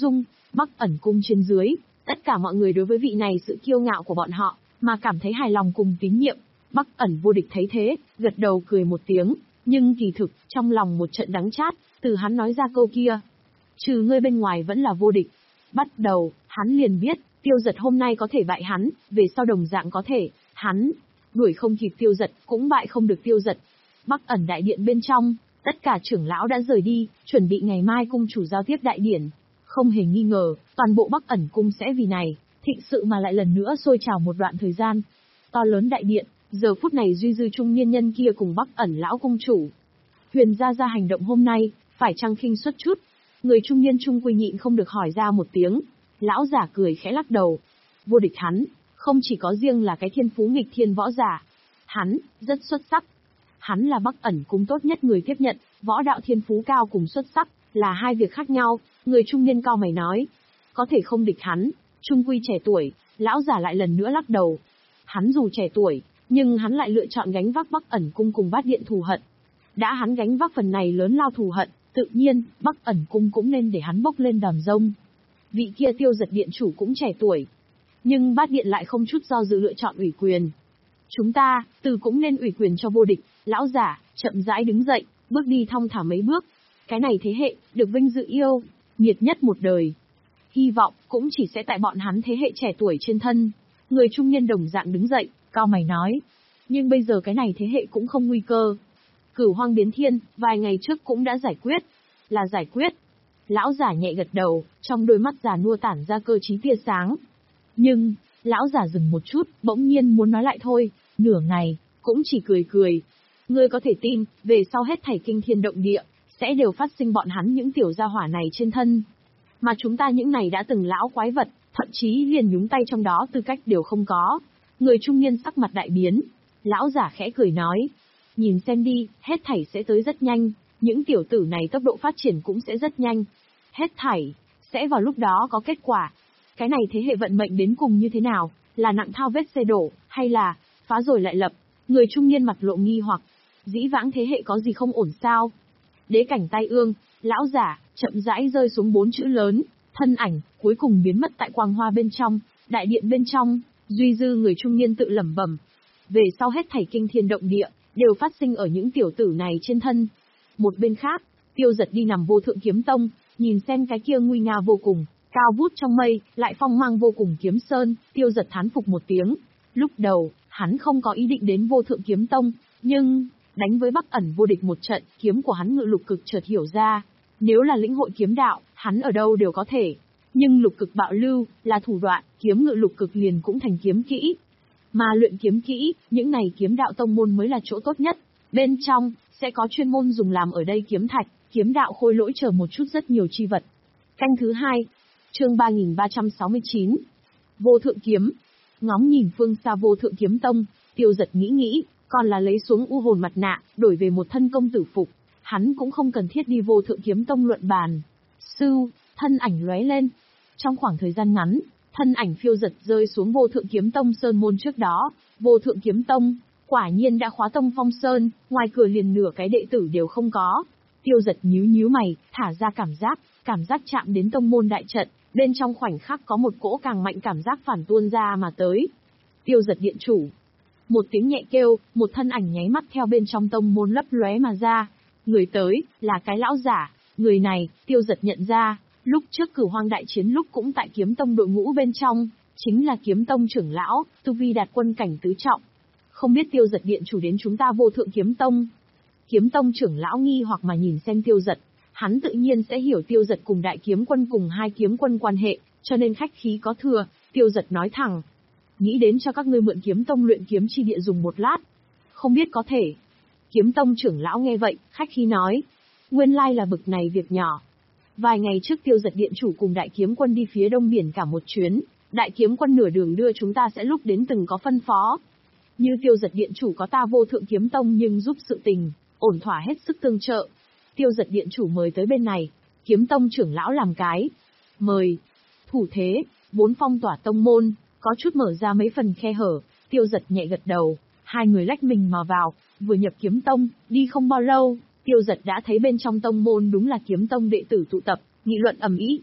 Bắc ẩn cung trên dưới, tất cả mọi người đối với vị này sự kiêu ngạo của bọn họ, mà cảm thấy hài lòng cùng tín nhiệm. Bắc ẩn vô địch thấy thế, gật đầu cười một tiếng, nhưng kỳ thực, trong lòng một trận đắng chát, từ hắn nói ra câu kia. Trừ ngươi bên ngoài vẫn là vô địch. Bắt đầu, hắn liền biết, Tiêu Dật hôm nay có thể bại hắn, về sau đồng dạng có thể, hắn đuổi không kịp Tiêu Dật, cũng bại không được Tiêu Dật. Bắc ẩn đại điện bên trong, tất cả trưởng lão đã rời đi, chuẩn bị ngày mai cung chủ giao tiếp đại điển. Không hề nghi ngờ, toàn bộ Bắc ẩn cung sẽ vì này, thịnh sự mà lại lần nữa sôi trào một đoạn thời gian. To lớn đại điện, giờ phút này duy dư trung niên nhân kia cùng Bắc ẩn lão cung chủ. Huyền gia gia hành động hôm nay, phải chăng khinh suất chút? Người trung niên trung quy nhịn không được hỏi ra một tiếng. Lão giả cười khẽ lắc đầu. Vô địch hắn, không chỉ có riêng là cái thiên phú nghịch thiên võ giả. Hắn, rất xuất sắc. Hắn là Bắc ẩn cung tốt nhất người tiếp nhận, võ đạo thiên phú cao cùng xuất sắc, là hai việc khác nhau, người trung niên cao mày nói. Có thể không địch hắn, trung quy trẻ tuổi, lão giả lại lần nữa lắc đầu. Hắn dù trẻ tuổi, nhưng hắn lại lựa chọn gánh vác Bắc ẩn cung cùng bát điện thù hận. Đã hắn gánh vác phần này lớn lao thù hận, tự nhiên, Bắc ẩn cung cũng nên để hắn bốc lên đòn rông. Vị kia Tiêu Dật điện chủ cũng trẻ tuổi. Nhưng bát điện lại không chút do dự lựa chọn ủy quyền. Chúng ta, từ cũng nên ủy quyền cho vô địch, lão giả, chậm rãi đứng dậy, bước đi thong thả mấy bước. Cái này thế hệ, được vinh dự yêu, nghiệt nhất một đời. Hy vọng, cũng chỉ sẽ tại bọn hắn thế hệ trẻ tuổi trên thân. Người trung niên đồng dạng đứng dậy, cao mày nói. Nhưng bây giờ cái này thế hệ cũng không nguy cơ. Cửu hoang biến thiên, vài ngày trước cũng đã giải quyết. Là giải quyết. Lão giả nhẹ gật đầu, trong đôi mắt già nua tản ra cơ trí tia sáng. Nhưng, lão giả dừng một chút, bỗng nhiên muốn nói lại thôi, nửa ngày, cũng chỉ cười cười. Ngươi có thể tin, về sau hết thảy kinh thiên động địa, sẽ đều phát sinh bọn hắn những tiểu gia hỏa này trên thân. Mà chúng ta những này đã từng lão quái vật, thậm chí liền nhúng tay trong đó tư cách đều không có. Người trung niên sắc mặt đại biến. Lão giả khẽ cười nói. Nhìn xem đi, hết thảy sẽ tới rất nhanh, những tiểu tử này tốc độ phát triển cũng sẽ rất nhanh. Hết thảy, sẽ vào lúc đó có kết quả. Cái này thế hệ vận mệnh đến cùng như thế nào, là nặng thao vết xe đổ, hay là, phá rồi lại lập. Người trung niên mặt lộ nghi hoặc, dĩ vãng thế hệ có gì không ổn sao? Đế cảnh tai ương, lão giả, chậm rãi rơi xuống bốn chữ lớn, thân ảnh, cuối cùng biến mất tại quang hoa bên trong, đại điện bên trong, duy dư người trung niên tự lẩm bẩm. Về sau hết thảy kinh thiên động địa, đều phát sinh ở những tiểu tử này trên thân. Một bên khác, Tiêu Dật đi nằm vô thượng kiếm tông, nhìn xem cái kia nguy nga vô cùng, cao vút trong mây, lại phong mang vô cùng kiếm sơn, Tiêu Dật thán phục một tiếng. Lúc đầu, hắn không có ý định đến vô thượng kiếm tông, nhưng, đánh với Bắc ẩn vô địch một trận, kiếm của hắn ngự lục cực chợt hiểu ra. Nếu là lĩnh hội kiếm đạo, hắn ở đâu đều có thể. Nhưng lục cực bạo lưu, là thủ đoạn, kiếm ngự lục cực liền cũng thành kiếm kỹ. Mà luyện kiếm kỹ, những này kiếm đạo tông môn mới là chỗ tốt nhất. Bên trong, sẽ có chuyên môn dùng làm ở đây kiếm thạch, kiếm đạo khôi lỗi chờ một chút rất nhiều chi vật. Canh thứ hai, chương ba nghìn ba trăm sáu mươi chín. Vô thượng kiếm. Ngóng nhìn phương xa vô thượng kiếm tông, Tiêu Dật nghĩ nghĩ, còn là lấy xuống u hồn mặt nạ, đổi về một thân công tử phục. Hắn cũng không cần thiết đi vô thượng kiếm tông luận bàn. Sưu, thân ảnh lóe lên. Trong khoảng thời gian ngắn, thân ảnh phiêu giật rơi xuống vô thượng kiếm tông sơn môn trước đó. Vô thượng kiếm tông, quả nhiên đã khóa tông phong sơn, ngoài cửa liền nửa cái đệ tử đều không có. Tiêu Dật nhíu nhíu mày, thả ra cảm giác, cảm giác chạm đến tông môn đại trận, bên trong khoảnh khắc có một cỗ càng mạnh cảm giác phản tuôn ra mà tới. Tiêu Dật điện chủ. Một tiếng nhẹ kêu, một thân ảnh nháy mắt theo bên trong tông môn lấp lóe mà ra. Người tới, là cái lão giả, người này, Tiêu Dật nhận ra, lúc trước Cửu Hoang đại chiến lúc cũng tại kiếm tông đội ngũ bên trong, chính là kiếm tông trưởng lão, tu vi đạt quân cảnh tứ trọng. Không biết Tiêu Dật điện chủ đến chúng ta vô thượng kiếm tông. Kiếm tông trưởng lão nghi hoặc mà nhìn xem Tiêu Dật, hắn tự nhiên sẽ hiểu Tiêu Dật cùng đại kiếm quân cùng hai kiếm quân quan hệ, cho nên khách khí có thừa, Tiêu Dật nói thẳng. Nghĩ đến cho các ngươi mượn kiếm tông luyện kiếm chi địa dùng một lát. Không biết có thể. Kiếm tông trưởng lão nghe vậy, khách khí nói. Nguyên lai là bực này việc nhỏ. Vài ngày trước Tiêu Dật điện chủ cùng đại kiếm quân đi phía đông biển cả một chuyến, đại kiếm quân nửa đường đưa chúng ta sẽ lúc đến từng có phân phó. Như Tiêu Dật điện chủ có ta vô thượng kiếm tông nhưng giúp sự tình, ổn thỏa hết sức tương trợ. Tiêu Dật điện chủ mời tới bên này, kiếm tông trưởng lão làm cái. Mời. Thủ thế, bốn phong tỏa tông môn, có chút mở ra mấy phần khe hở, Tiêu Dật nhẹ gật đầu, hai người lách mình mà vào, vừa nhập kiếm tông, đi không bao lâu, Tiêu Dật đã thấy bên trong tông môn đúng là kiếm tông đệ tử tụ tập, nghị luận ầm ĩ.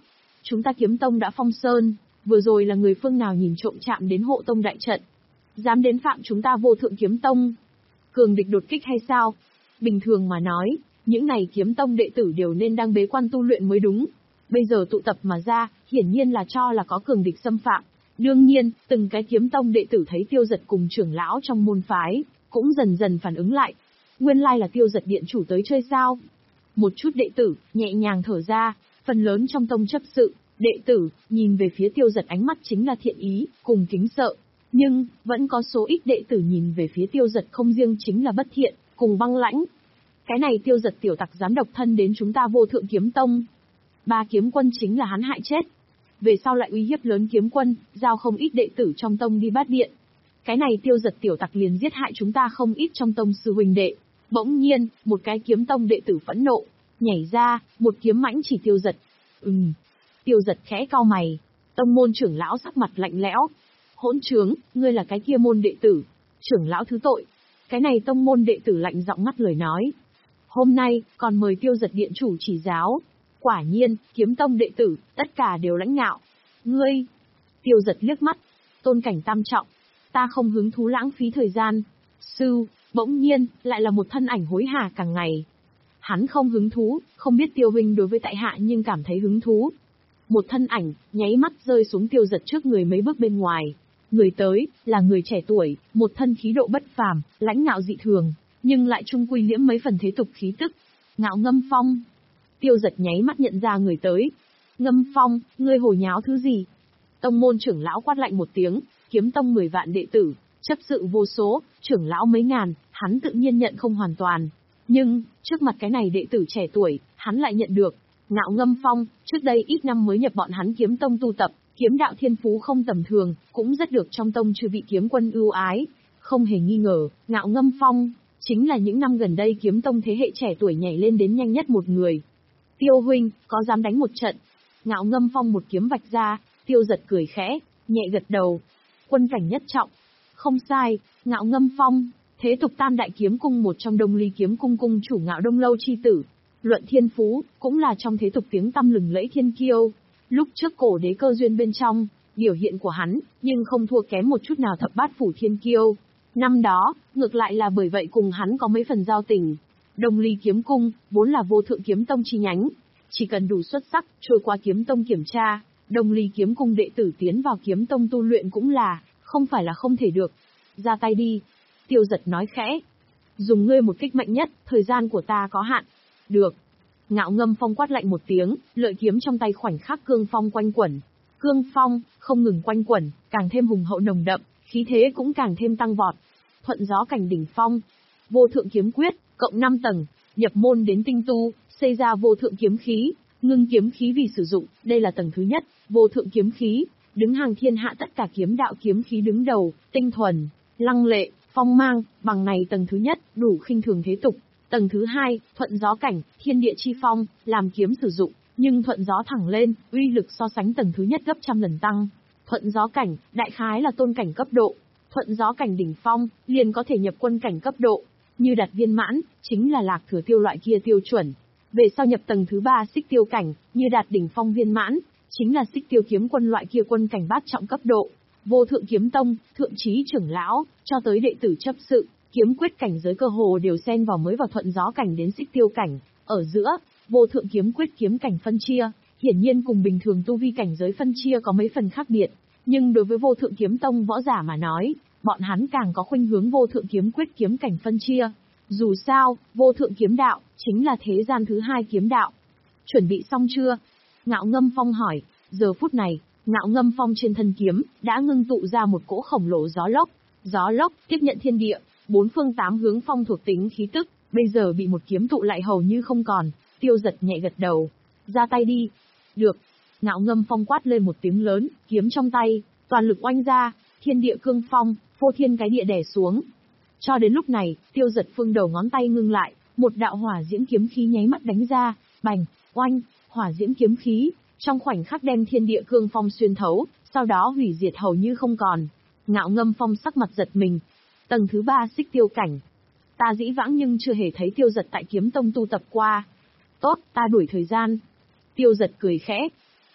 chúng ta kiếm tông đã phong sơn, vừa rồi là người phương nào nhìn trộm chạm đến hộ tông đại trận, dám đến phạm chúng ta vô thượng kiếm tông. Cường địch đột kích hay sao? Bình thường mà nói, những này kiếm tông đệ tử đều nên đang bế quan tu luyện mới đúng. Bây giờ tụ tập mà ra, hiển nhiên là cho là có cường địch xâm phạm. Đương nhiên, từng cái kiếm tông đệ tử thấy Tiêu Dật cùng trưởng lão trong môn phái, cũng dần dần phản ứng lại. Nguyên lai là Tiêu Dật điện chủ tới chơi sao? Một chút đệ tử, nhẹ nhàng thở ra, phần lớn trong tông chấp sự, đệ tử, nhìn về phía Tiêu Dật ánh mắt chính là thiện ý, cùng kính sợ. Nhưng, vẫn có số ít đệ tử nhìn về phía Tiêu Dật không riêng chính là bất thiện, cùng băng lãnh. Cái này Tiêu Dật tiểu tặc dám độc thân đến chúng ta vô thượng kiếm tông. Ba kiếm quân chính là hắn hại chết. Về sau lại uy hiếp lớn kiếm quân, giao không ít đệ tử trong tông đi bát điện. Cái này Tiêu Dật tiểu tặc liền giết hại chúng ta không ít trong tông sư huynh đệ. Bỗng nhiên, một cái kiếm tông đệ tử phẫn nộ, nhảy ra, một kiếm mãnh chỉ Tiêu Dật. Ừm. Tiêu Dật khẽ cau mày. Tông môn trưởng lão sắc mặt lạnh lẽo. Hỗn trướng, ngươi là cái kia môn đệ tử. Trưởng lão thứ tội. Cái này tông môn đệ tử lạnh giọng ngắt lời nói. Hôm nay, còn mời Tiêu Dật điện chủ chỉ giáo. Quả nhiên, kiếm tông đệ tử, tất cả đều lãnh ngạo. Ngươi! Tiêu Dật liếc mắt. Tôn cảnh tam trọng. Ta không hứng thú lãng phí thời gian. Sư, bỗng nhiên, lại là một thân ảnh hối hả càng ngày. Hắn không hứng thú, không biết Tiêu huynh đối với tại hạ nhưng cảm thấy hứng thú. Một thân ảnh, nháy mắt rơi xuống Tiêu Dật trước người mấy bước bên ngoài. Người tới, là người trẻ tuổi, một thân khí độ bất phàm, lãnh ngạo dị thường, nhưng lại trung quy liễm mấy phần thế tục khí tức. Ngạo Ngâm Phong. Tiêu Dật nháy mắt nhận ra người tới. Ngâm Phong, ngươi hồ nháo thứ gì? Tông môn trưởng lão quát lạnh một tiếng, kiếm tông mười vạn đệ tử, chấp sự vô số, trưởng lão mấy ngàn, hắn tự nhiên nhận không hoàn toàn. Nhưng, trước mặt cái này đệ tử trẻ tuổi, hắn lại nhận được. Ngạo Ngâm Phong, trước đây ít năm mới nhập bọn hắn kiếm tông tu tập, kiếm đạo thiên phú không tầm thường, cũng rất được trong tông chư vị kiếm quân ưu ái. Không hề nghi ngờ, Ngạo Ngâm Phong, chính là những năm gần đây kiếm tông thế hệ trẻ tuổi nhảy lên đến nhanh nhất một người. Tiêu huynh, có dám đánh một trận? Ngạo Ngâm Phong một kiếm vạch ra, Tiêu Dật cười khẽ, nhẹ gật đầu. Quân cảnh nhất trọng. Không sai, Ngạo Ngâm Phong, thế tục tam đại kiếm cung một trong Đông Ly kiếm cung cung chủ Ngạo Đông Lâu chi tử. Luận thiên phú, cũng là trong thế tục tiếng tăm lừng lẫy thiên kiêu. Lúc trước cổ đế cơ duyên bên trong, biểu hiện của hắn, nhưng không thua kém một chút nào thập bát phủ thiên kiêu. Năm đó, ngược lại là bởi vậy cùng hắn có mấy phần giao tình. Đông Ly kiếm cung, vốn là vô thượng kiếm tông chi nhánh. Chỉ cần đủ xuất sắc, trôi qua kiếm tông kiểm tra, Đông Ly kiếm cung đệ tử tiến vào kiếm tông tu luyện cũng là, không phải là không thể được. Ra tay đi. Tiêu Dật nói khẽ. Dùng ngươi một kích mạnh nhất, thời gian của ta có hạn. Được. Ngạo Ngâm Phong quát lạnh một tiếng, lợi kiếm trong tay khoảnh khắc cương phong quanh quẩn. Cương phong, không ngừng quanh quẩn, càng thêm hùng hậu nồng đậm, khí thế cũng càng thêm tăng vọt. Thuận gió cảnh đỉnh phong. Vô thượng kiếm quyết, cộng năm tầng, nhập môn đến tinh tu, xây ra vô thượng kiếm khí, ngưng kiếm khí vì sử dụng, đây là tầng thứ nhất, vô thượng kiếm khí, đứng hàng thiên hạ tất cả kiếm đạo kiếm khí đứng đầu, tinh thuần, lăng lệ, phong mang, bằng này tầng thứ nhất, đủ khinh thường thế tục. Tầng thứ hai, thuận gió cảnh, thiên địa chi phong, làm kiếm sử dụng, nhưng thuận gió thẳng lên, uy lực so sánh tầng thứ nhất gấp trăm lần tăng. Thuận gió cảnh, đại khái là tôn cảnh cấp độ. Thuận gió cảnh đỉnh phong, liền có thể nhập quân cảnh cấp độ. Như đạt viên mãn, chính là Lạc Thừa Tiêu loại kia tiêu chuẩn. Về sau nhập tầng thứ ba xích tiêu cảnh, như đạt đỉnh phong viên mãn, chính là xích tiêu kiếm quân loại kia quân cảnh bát trọng cấp độ. Vô thượng kiếm tông, thượng trí trưởng lão, cho tới đệ tử chấp sự, kiếm quyết cảnh giới cơ hồ đều xen vào mới vào thuận gió cảnh đến xích tiêu cảnh. Ở giữa, vô thượng kiếm quyết kiếm cảnh phân chia, hiển nhiên cùng bình thường tu vi cảnh giới phân chia có mấy phần khác biệt. Nhưng đối với vô thượng kiếm tông võ giả mà nói, bọn hắn càng có khuynh hướng vô thượng kiếm quyết kiếm cảnh phân chia. Dù sao, vô thượng kiếm đạo, chính là thế gian thứ hai kiếm đạo. Chuẩn bị xong chưa? Ngạo Ngâm Phong hỏi. Giờ phút này, Ngạo Ngâm Phong trên thân kiếm, đã ngưng tụ ra một cỗ khổng lồ gió lốc. Gió lốc, tiếp nhận thiên địa, bốn phương tám hướng phong thuộc tính khí tức, bây giờ bị một kiếm tụ lại hầu như không còn. Tiêu Dật nhẹ gật đầu. Ra tay đi. Được. Ngạo Ngâm Phong quát lên một tiếng lớn, kiếm trong tay, toàn lực oanh ra, thiên địa cương phong, phô thiên cái địa đè xuống. Cho đến lúc này, Tiêu Dật phương đầu ngón tay ngưng lại, một đạo hỏa diễm kiếm khí nháy mắt đánh ra, bành, oanh, hỏa diễm kiếm khí, trong khoảnh khắc đem thiên địa cương phong xuyên thấu, sau đó hủy diệt hầu như không còn. Ngạo Ngâm Phong sắc mặt giật mình. Tầng thứ ba xích tiêu cảnh. Ta dĩ vãng nhưng chưa hề thấy Tiêu Dật tại kiếm tông tu tập qua. Tốt, ta đuổi thời gian. Tiêu Dật cười khẽ.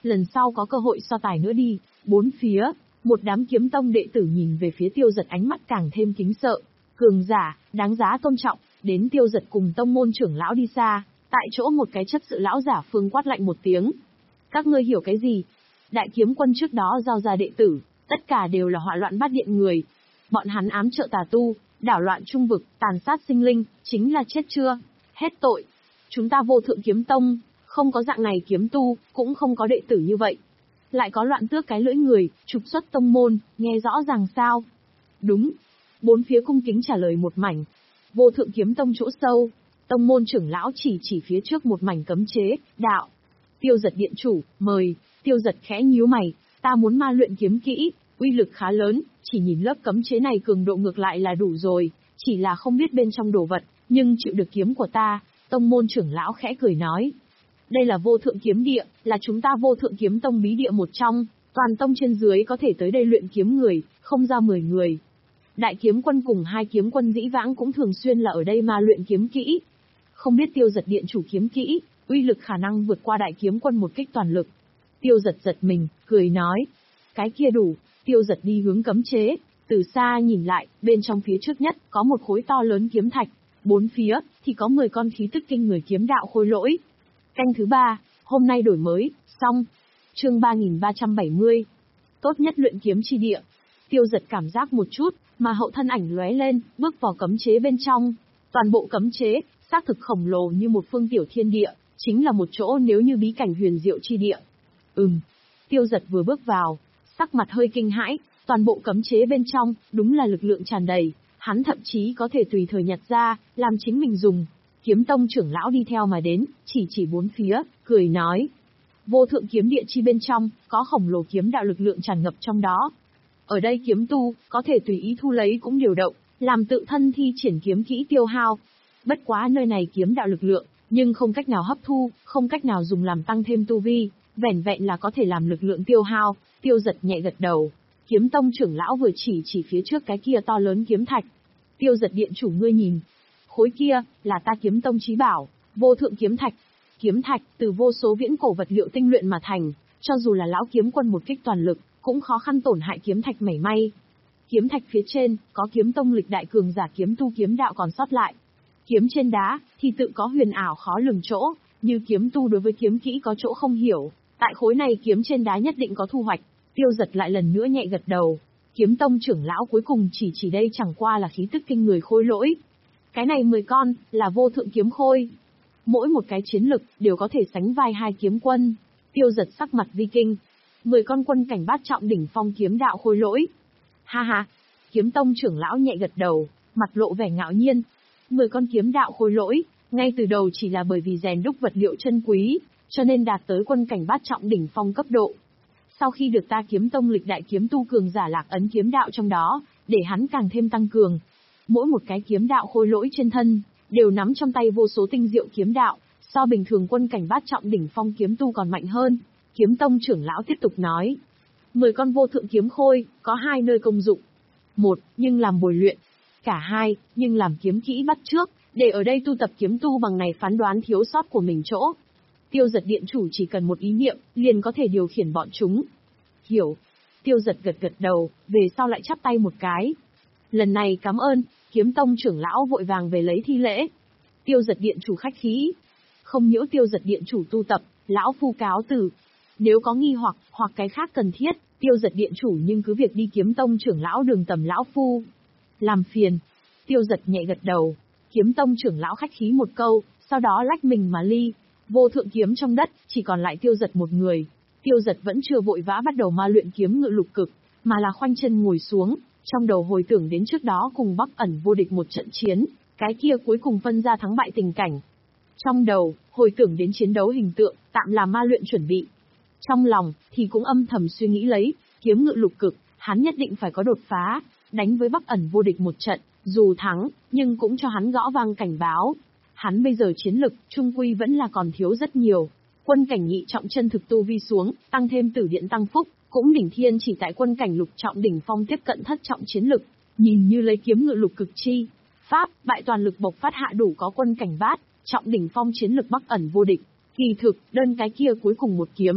lần sau có cơ hội so tài nữa đi. Bốn phía, một đám kiếm tông đệ tử nhìn về phía Tiêu Giật ánh mắt càng thêm kính sợ. Cường giả, đáng giá tôn trọng, đến Tiêu Giật cùng tông môn trưởng lão đi xa, tại chỗ một cái chấp sự lão giả phương quát lạnh một tiếng. Các ngươi hiểu cái gì? Đại kiếm quân trước đó giao ra đệ tử, tất cả đều là họa loạn bát điện người. Bọn hắn ám trợ tà tu, đảo loạn trung vực, tàn sát sinh linh, chính là chết chưa? Hết tội. Chúng ta Vô Thượng Kiếm Tông, không có dạng này kiếm tu, cũng không có đệ tử như vậy. Lại có loạn tước cái lưỡi người, trục xuất tông môn, nghe rõ ràng sao? Đúng. Bốn phía cung kính trả lời một mảnh. Vô Thượng Kiếm Tông chỗ sâu, tông môn trưởng lão chỉ chỉ phía trước một mảnh cấm chế, đạo. Tiêu Giật điện chủ, mời. Tiêu Giật khẽ nhíu mày, ta muốn ma luyện kiếm kỹ, uy lực khá lớn, chỉ nhìn lớp cấm chế này cường độ ngược lại là đủ rồi, chỉ là không biết bên trong đồ vật, nhưng chịu được kiếm của ta. Tông môn trưởng lão khẽ cười nói. Đây là Vô Thượng Kiếm Địa, là chúng ta Vô Thượng Kiếm Tông bí địa một trong, toàn tông trên dưới có thể tới đây luyện kiếm người, không ra mười người. Đại kiếm quân cùng hai kiếm quân dĩ vãng cũng thường xuyên là ở đây mà luyện kiếm kỹ. Không biết Tiêu Giật điện chủ kiếm kỹ, uy lực khả năng vượt qua đại kiếm quân một kích toàn lực. Tiêu Giật giật mình, cười nói. Cái kia đủ. Tiêu Giật đi hướng cấm chế, từ xa nhìn lại, bên trong phía trước nhất có một khối to lớn kiếm thạch, bốn phía thì có mười con khí tức kinh người kiếm đạo khôi lỗi. Canh thứ ba, hôm nay đổi mới, xong. Chương ba nghìn ba trăm bảy mươi. Tốt nhất luyện kiếm chi địa. Tiêu Giật cảm giác một chút, mà hậu thân ảnh lóe lên, bước vào cấm chế bên trong. Toàn bộ cấm chế, xác thực khổng lồ như một phương tiểu thiên địa, chính là một chỗ nếu như bí cảnh huyền diệu chi địa. Ừm. Tiêu Giật vừa bước vào, sắc mặt hơi kinh hãi, toàn bộ cấm chế bên trong, đúng là lực lượng tràn đầy, hắn thậm chí có thể tùy thời nhặt ra, làm chính mình dùng. Kiếm tông trưởng lão đi theo mà đến, chỉ chỉ bốn phía, cười nói. Vô Thượng Kiếm Địa chi bên trong, có khổng lồ kiếm đạo lực lượng tràn ngập trong đó. Ở đây kiếm tu, có thể tùy ý thu lấy cũng điều động, làm tự thân thi triển kiếm kỹ tiêu hao. Bất quá nơi này kiếm đạo lực lượng, nhưng không cách nào hấp thu, không cách nào dùng làm tăng thêm tu vi, vẻn vẹn là có thể làm lực lượng tiêu hao. Tiêu Giật nhẹ gật đầu. Kiếm tông trưởng lão vừa chỉ chỉ phía trước cái kia to lớn kiếm thạch. Tiêu Giật điện chủ ngươi nhìn. Khối kia, là ta kiếm tông chí bảo, Vô Thượng Kiếm Thạch. Kiếm thạch, từ vô số viễn cổ vật liệu tinh luyện mà thành, cho dù là lão kiếm quân một kích toàn lực, cũng khó khăn tổn hại kiếm thạch mảy may. Kiếm thạch phía trên, có kiếm tông lịch đại cường giả kiếm tu kiếm đạo còn sót lại. Kiếm trên đá, thì tự có huyền ảo khó lường chỗ, như kiếm tu đối với kiếm kỹ có chỗ không hiểu. Tại khối này kiếm trên đá nhất định có thu hoạch. Tiêu Giật lại lần nữa nhẹ gật đầu. Kiếm tông trưởng lão cuối cùng chỉ chỉ đây chẳng qua là khí tức kinh người khôi lỗi. Cái này mười con, là vô thượng kiếm khôi. Mỗi một cái chiến lực, đều có thể sánh vai hai kiếm quân. Tiêu Giật sắc mặt vi kinh. mười con quân cảnh bát trọng đỉnh phong kiếm đạo khôi lỗi. Ha ha, kiếm tông trưởng lão nhẹ gật đầu, mặt lộ vẻ ngạo nhiên. mười con kiếm đạo khôi lỗi, ngay từ đầu chỉ là bởi vì rèn đúc vật liệu chân quý, cho nên đạt tới quân cảnh bát trọng đỉnh phong cấp độ. Sau khi được ta kiếm tông lịch đại kiếm tu cường giả lạc ấn kiếm đạo trong đó, để hắn càng thêm tăng cường. Mỗi một cái kiếm đạo khôi lỗi trên thân, đều nắm trong tay vô số tinh diệu kiếm đạo, so bình thường quân cảnh bát trọng đỉnh phong kiếm tu còn mạnh hơn. Kiếm tông trưởng lão tiếp tục nói. mười con vô thượng kiếm khôi, có hai nơi công dụng. Một, nhưng làm bồi luyện. Cả hai, nhưng làm kiếm kỹ bắt chước, để ở đây tu tập kiếm tu bằng này phán đoán thiếu sót của mình chỗ. Tiêu Giật điện chủ chỉ cần một ý niệm, liền có thể điều khiển bọn chúng. Hiểu. Tiêu Giật gật gật đầu, về sau lại chắp tay một cái. Lần này cảm ơn, kiếm tông trưởng lão vội vàng về lấy thi lễ. Tiêu Giật điện chủ khách khí. Không nhiễu Tiêu Giật điện chủ tu tập, lão phu cáo từ. Nếu có nghi hoặc, hoặc cái khác cần thiết, Tiêu Giật điện chủ nhưng cứ việc đi kiếm tông trưởng lão đường tầm lão phu. Làm phiền. Tiêu Giật nhẹ gật đầu. Kiếm tông trưởng lão khách khí một câu, sau đó lách mình mà ly. Vô thượng kiếm trong đất, chỉ còn lại Tiêu Giật một người. Tiêu Giật vẫn chưa vội vã bắt đầu ma luyện kiếm ngự lục cực, mà là khoanh chân ngồi xuống, trong đầu hồi tưởng đến trước đó cùng Bắc ẩn vô địch một trận chiến, cái kia cuối cùng phân ra thắng bại tình cảnh. Trong đầu, hồi tưởng đến chiến đấu hình tượng, tạm làm ma luyện chuẩn bị. Trong lòng, thì cũng âm thầm suy nghĩ lấy, kiếm ngự lục cực, hắn nhất định phải có đột phá, đánh với Bắc ẩn vô địch một trận, dù thắng, nhưng cũng cho hắn gõ vang cảnh báo. Hắn bây giờ chiến lực, trung quy vẫn là còn thiếu rất nhiều. Quân cảnh nhị trọng chân thực tu vi xuống, tăng thêm tử điện tăng phúc, cũng đỉnh thiên chỉ tại quân cảnh lục trọng đỉnh phong tiếp cận thất trọng chiến lực. Nhìn như lấy kiếm ngự lục cực chi pháp, bại toàn lực bộc phát hạ đủ có quân cảnh bát trọng đỉnh phong chiến lực Bắc ẩn vô địch. Kỳ thực, đơn cái kia cuối cùng một kiếm,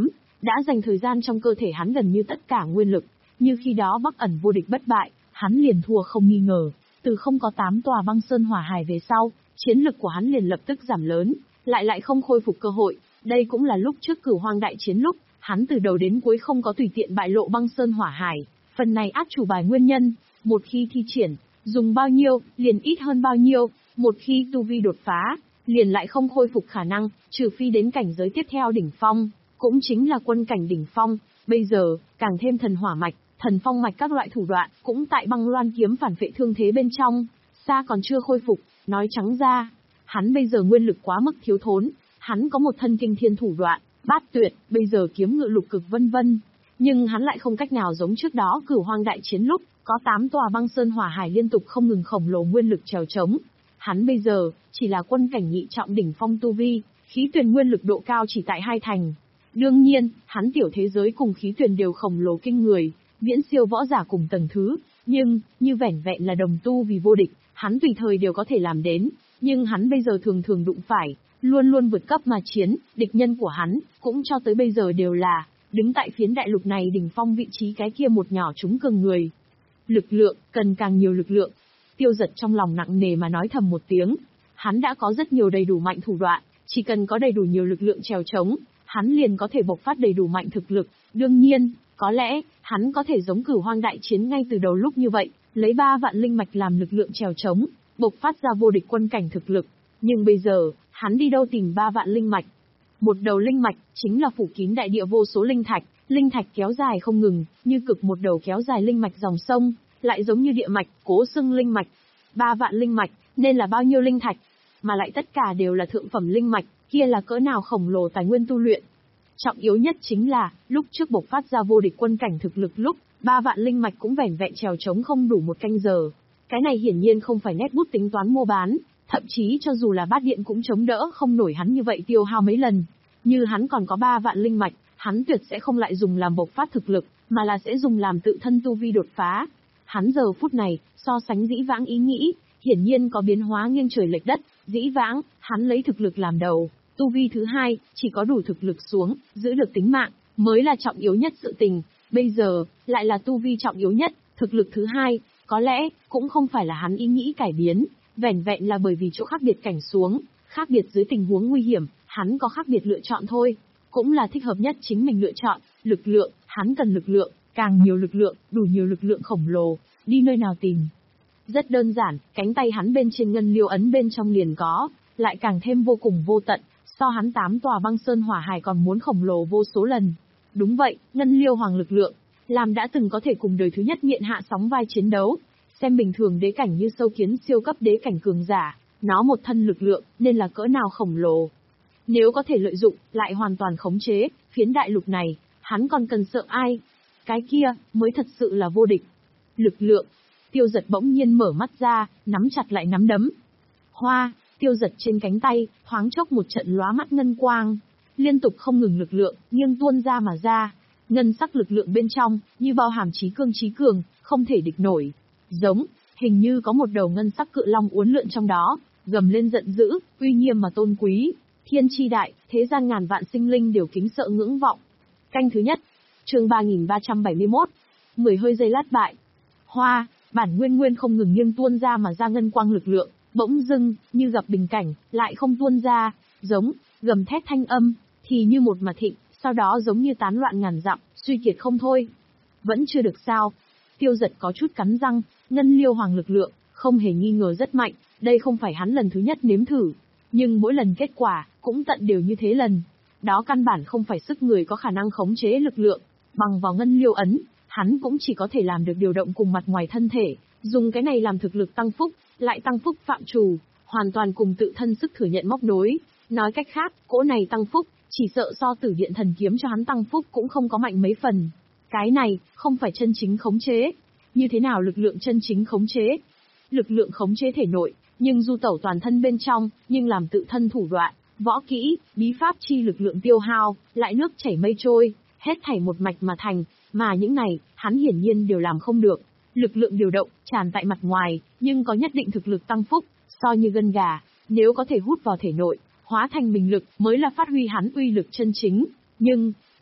đã dành thời gian trong cơ thể hắn gần như tất cả nguyên lực, như khi đó Bắc ẩn vô địch bất bại, hắn liền thua không nghi ngờ. Từ không có tám tòa băng sơn hỏa hải về sau, chiến lực của hắn liền lập tức giảm lớn, lại lại không khôi phục cơ hội. Đây cũng là lúc trước Cửu Hoang đại chiến lúc, hắn từ đầu đến cuối không có tùy tiện bại lộ băng sơn hỏa hải. Phần này át chủ bài nguyên nhân, một khi thi triển, dùng bao nhiêu, liền ít hơn bao nhiêu, một khi tu vi đột phá, liền lại không khôi phục khả năng, trừ phi đến cảnh giới tiếp theo đỉnh phong, cũng chính là quân cảnh đỉnh phong. Bây giờ, càng thêm thần hỏa mạch, thần phong mạch các loại thủ đoạn, cũng tại băng loan kiếm phản vệ thương thế bên trong, xa còn chưa khôi phục. Nói trắng ra, hắn bây giờ nguyên lực quá mức thiếu thốn, hắn có một thân kinh thiên thủ đoạn, bát tuyệt, bây giờ kiếm ngự lục cực vân vân. Nhưng hắn lại không cách nào giống trước đó Cửu Hoang đại chiến lúc, có tám tòa băng sơn hỏa hải liên tục không ngừng khổng lồ nguyên lực trèo trống. Hắn bây giờ, chỉ là quân cảnh nhị trọng đỉnh phong tu vi, khí tuyển nguyên lực độ cao chỉ tại hai thành. Đương nhiên, hắn tiểu thế giới cùng khí tuyển đều khổng lồ kinh người, viễn siêu võ giả cùng tầng thứ, nhưng, như vẻn vẹn là đồng tu vì vô địch, hắn tùy thời đều có thể làm đến, nhưng hắn bây giờ thường thường đụng phải, luôn luôn vượt cấp mà chiến, địch nhân của hắn, cũng cho tới bây giờ đều là, đứng tại phiến đại lục này đỉnh phong vị trí cái kia một nhỏ chúng cường người. Lực lượng, cần càng nhiều lực lượng. Tiêu Giật trong lòng nặng nề mà nói thầm một tiếng, hắn đã có rất nhiều đầy đủ mạnh thủ đoạn, chỉ cần có đầy đủ nhiều lực lượng trèo trống, hắn liền có thể bộc phát đầy đủ mạnh thực lực. Đương nhiên, có lẽ, hắn có thể giống Cửu Hoang đại chiến ngay từ đầu lúc như vậy, lấy ba vạn linh mạch làm lực lượng trèo trống, bộc phát ra vô địch quân cảnh thực lực. Nhưng bây giờ, hắn đi đâu tìm ba vạn linh mạch? Một đầu linh mạch, chính là phủ kín đại địa vô số linh thạch, linh thạch kéo dài không ngừng, như cực một đầu kéo dài linh mạch dòng sông, lại giống như địa mạch, cố xưng linh mạch. Ba vạn linh mạch, nên là bao nhiêu linh thạch? Mà lại tất cả đều là thượng phẩm linh mạch, kia là cỡ nào khổng lồ tài nguyên tu luyện. Trọng yếu nhất chính là, lúc trước bộc phát ra vô địch quân cảnh thực lực lúc, ba vạn linh mạch cũng vẻn vẹn trèo trống không đủ một canh giờ. Cái này hiển nhiên không phải nét bút tính toán mua bán, thậm chí cho dù là bát điện cũng chống đỡ không nổi hắn như vậy tiêu hao mấy lần. Như hắn còn có ba vạn linh mạch, hắn tuyệt sẽ không lại dùng làm bộc phát thực lực, mà là sẽ dùng làm tự thân tu vi đột phá. Hắn giờ phút này, so sánh dĩ vãng ý nghĩ, hiển nhiên có biến hóa nghiêng trời lệch đất. Dĩ vãng, hắn lấy thực lực làm đầu, tu vi thứ hai, chỉ có đủ thực lực xuống, giữ được tính mạng, mới là trọng yếu nhất sự tình. Bây giờ, lại là tu vi trọng yếu nhất, thực lực thứ hai, có lẽ, cũng không phải là hắn ý nghĩ cải biến, vẻn vẹn là bởi vì chỗ khác biệt cảnh xuống, khác biệt dưới tình huống nguy hiểm, hắn có khác biệt lựa chọn thôi. Cũng là thích hợp nhất chính mình lựa chọn, lực lượng, hắn cần lực lượng, càng nhiều lực lượng, đủ nhiều lực lượng khổng lồ, đi nơi nào tìm. Rất đơn giản, cánh tay hắn bên trên ngân liêu ấn bên trong liền có, lại càng thêm vô cùng vô tận, so hắn tám tòa băng sơn hỏa hải còn muốn khổng lồ vô số lần. Đúng vậy, ngân liêu hoàng lực lượng, làm đã từng có thể cùng đời thứ nhất miện hạ sóng vai chiến đấu, xem bình thường đế cảnh như sâu kiến siêu cấp đế cảnh cường giả, nó một thân lực lượng, nên là cỡ nào khổng lồ. Nếu có thể lợi dụng, lại hoàn toàn khống chế, phiến đại lục này, hắn còn cần sợ ai? Cái kia, mới thật sự là vô địch. Lực lượng. Tiêu Giật bỗng nhiên mở mắt ra, nắm chặt lại nắm đấm. Hoa, Tiêu Giật trên cánh tay, thoáng chốc một trận lóa mắt ngân quang. Liên tục không ngừng lực lượng, nghiêng tuôn ra mà ra. Ngân sắc lực lượng bên trong, như bao hàm trí cương trí cường, không thể địch nổi. Giống, hình như có một đầu ngân sắc cự long uốn lượn trong đó, gầm lên giận dữ, uy nghiêm mà tôn quý. Thiên chi đại, thế gian ngàn vạn sinh linh đều kính sợ ngưỡng vọng. Canh thứ nhất, chương ba nghìn ba trăm bảy mươi mốt, mười hơi giây lát bại. Hoa, bản nguyên nguyên không ngừng nghiêng tuôn ra mà ra ngân quang lực lượng, bỗng dưng, như gặp bình cảnh, lại không tuôn ra, giống, gầm thét thanh âm, thì như một mà thịnh, sau đó giống như tán loạn ngàn dặm, suy kiệt không thôi. Vẫn chưa được sao. Tiêu Giật có chút cắn răng, ngân liêu hoàng lực lượng, không hề nghi ngờ rất mạnh, đây không phải hắn lần thứ nhất nếm thử. Nhưng mỗi lần kết quả, cũng tận đều như thế lần. Đó căn bản không phải sức người có khả năng khống chế lực lượng, bằng vào ngân liêu ấn, hắn cũng chỉ có thể làm được điều động cùng mặt ngoài thân thể, dùng cái này làm thực lực tăng phúc, lại tăng phúc phạm trù, hoàn toàn cùng tự thân sức thừa nhận móc đối. Nói cách khác, cỗ này tăng phúc, chỉ sợ so tử điện thần kiếm cho hắn tăng phúc cũng không có mạnh mấy phần. Cái này, không phải chân chính khống chế. Như thế nào lực lượng chân chính khống chế? Lực lượng khống chế thể nội, nhưng du tẩu toàn thân bên trong, nhưng làm tự thân thủ đoạn, võ kỹ, bí pháp chi lực lượng tiêu hao, lại nước chảy mây trôi, hết thảy một mạch mà thành, mà những này, hắn hiển nhiên đều làm không được. Lực lượng điều động, tràn tại mặt ngoài, nhưng có nhất định thực lực tăng phúc, so như gân gà, nếu có thể hút vào thể nội, hóa thành bình lực, mới là phát huy hắn uy lực chân chính. Nhưng,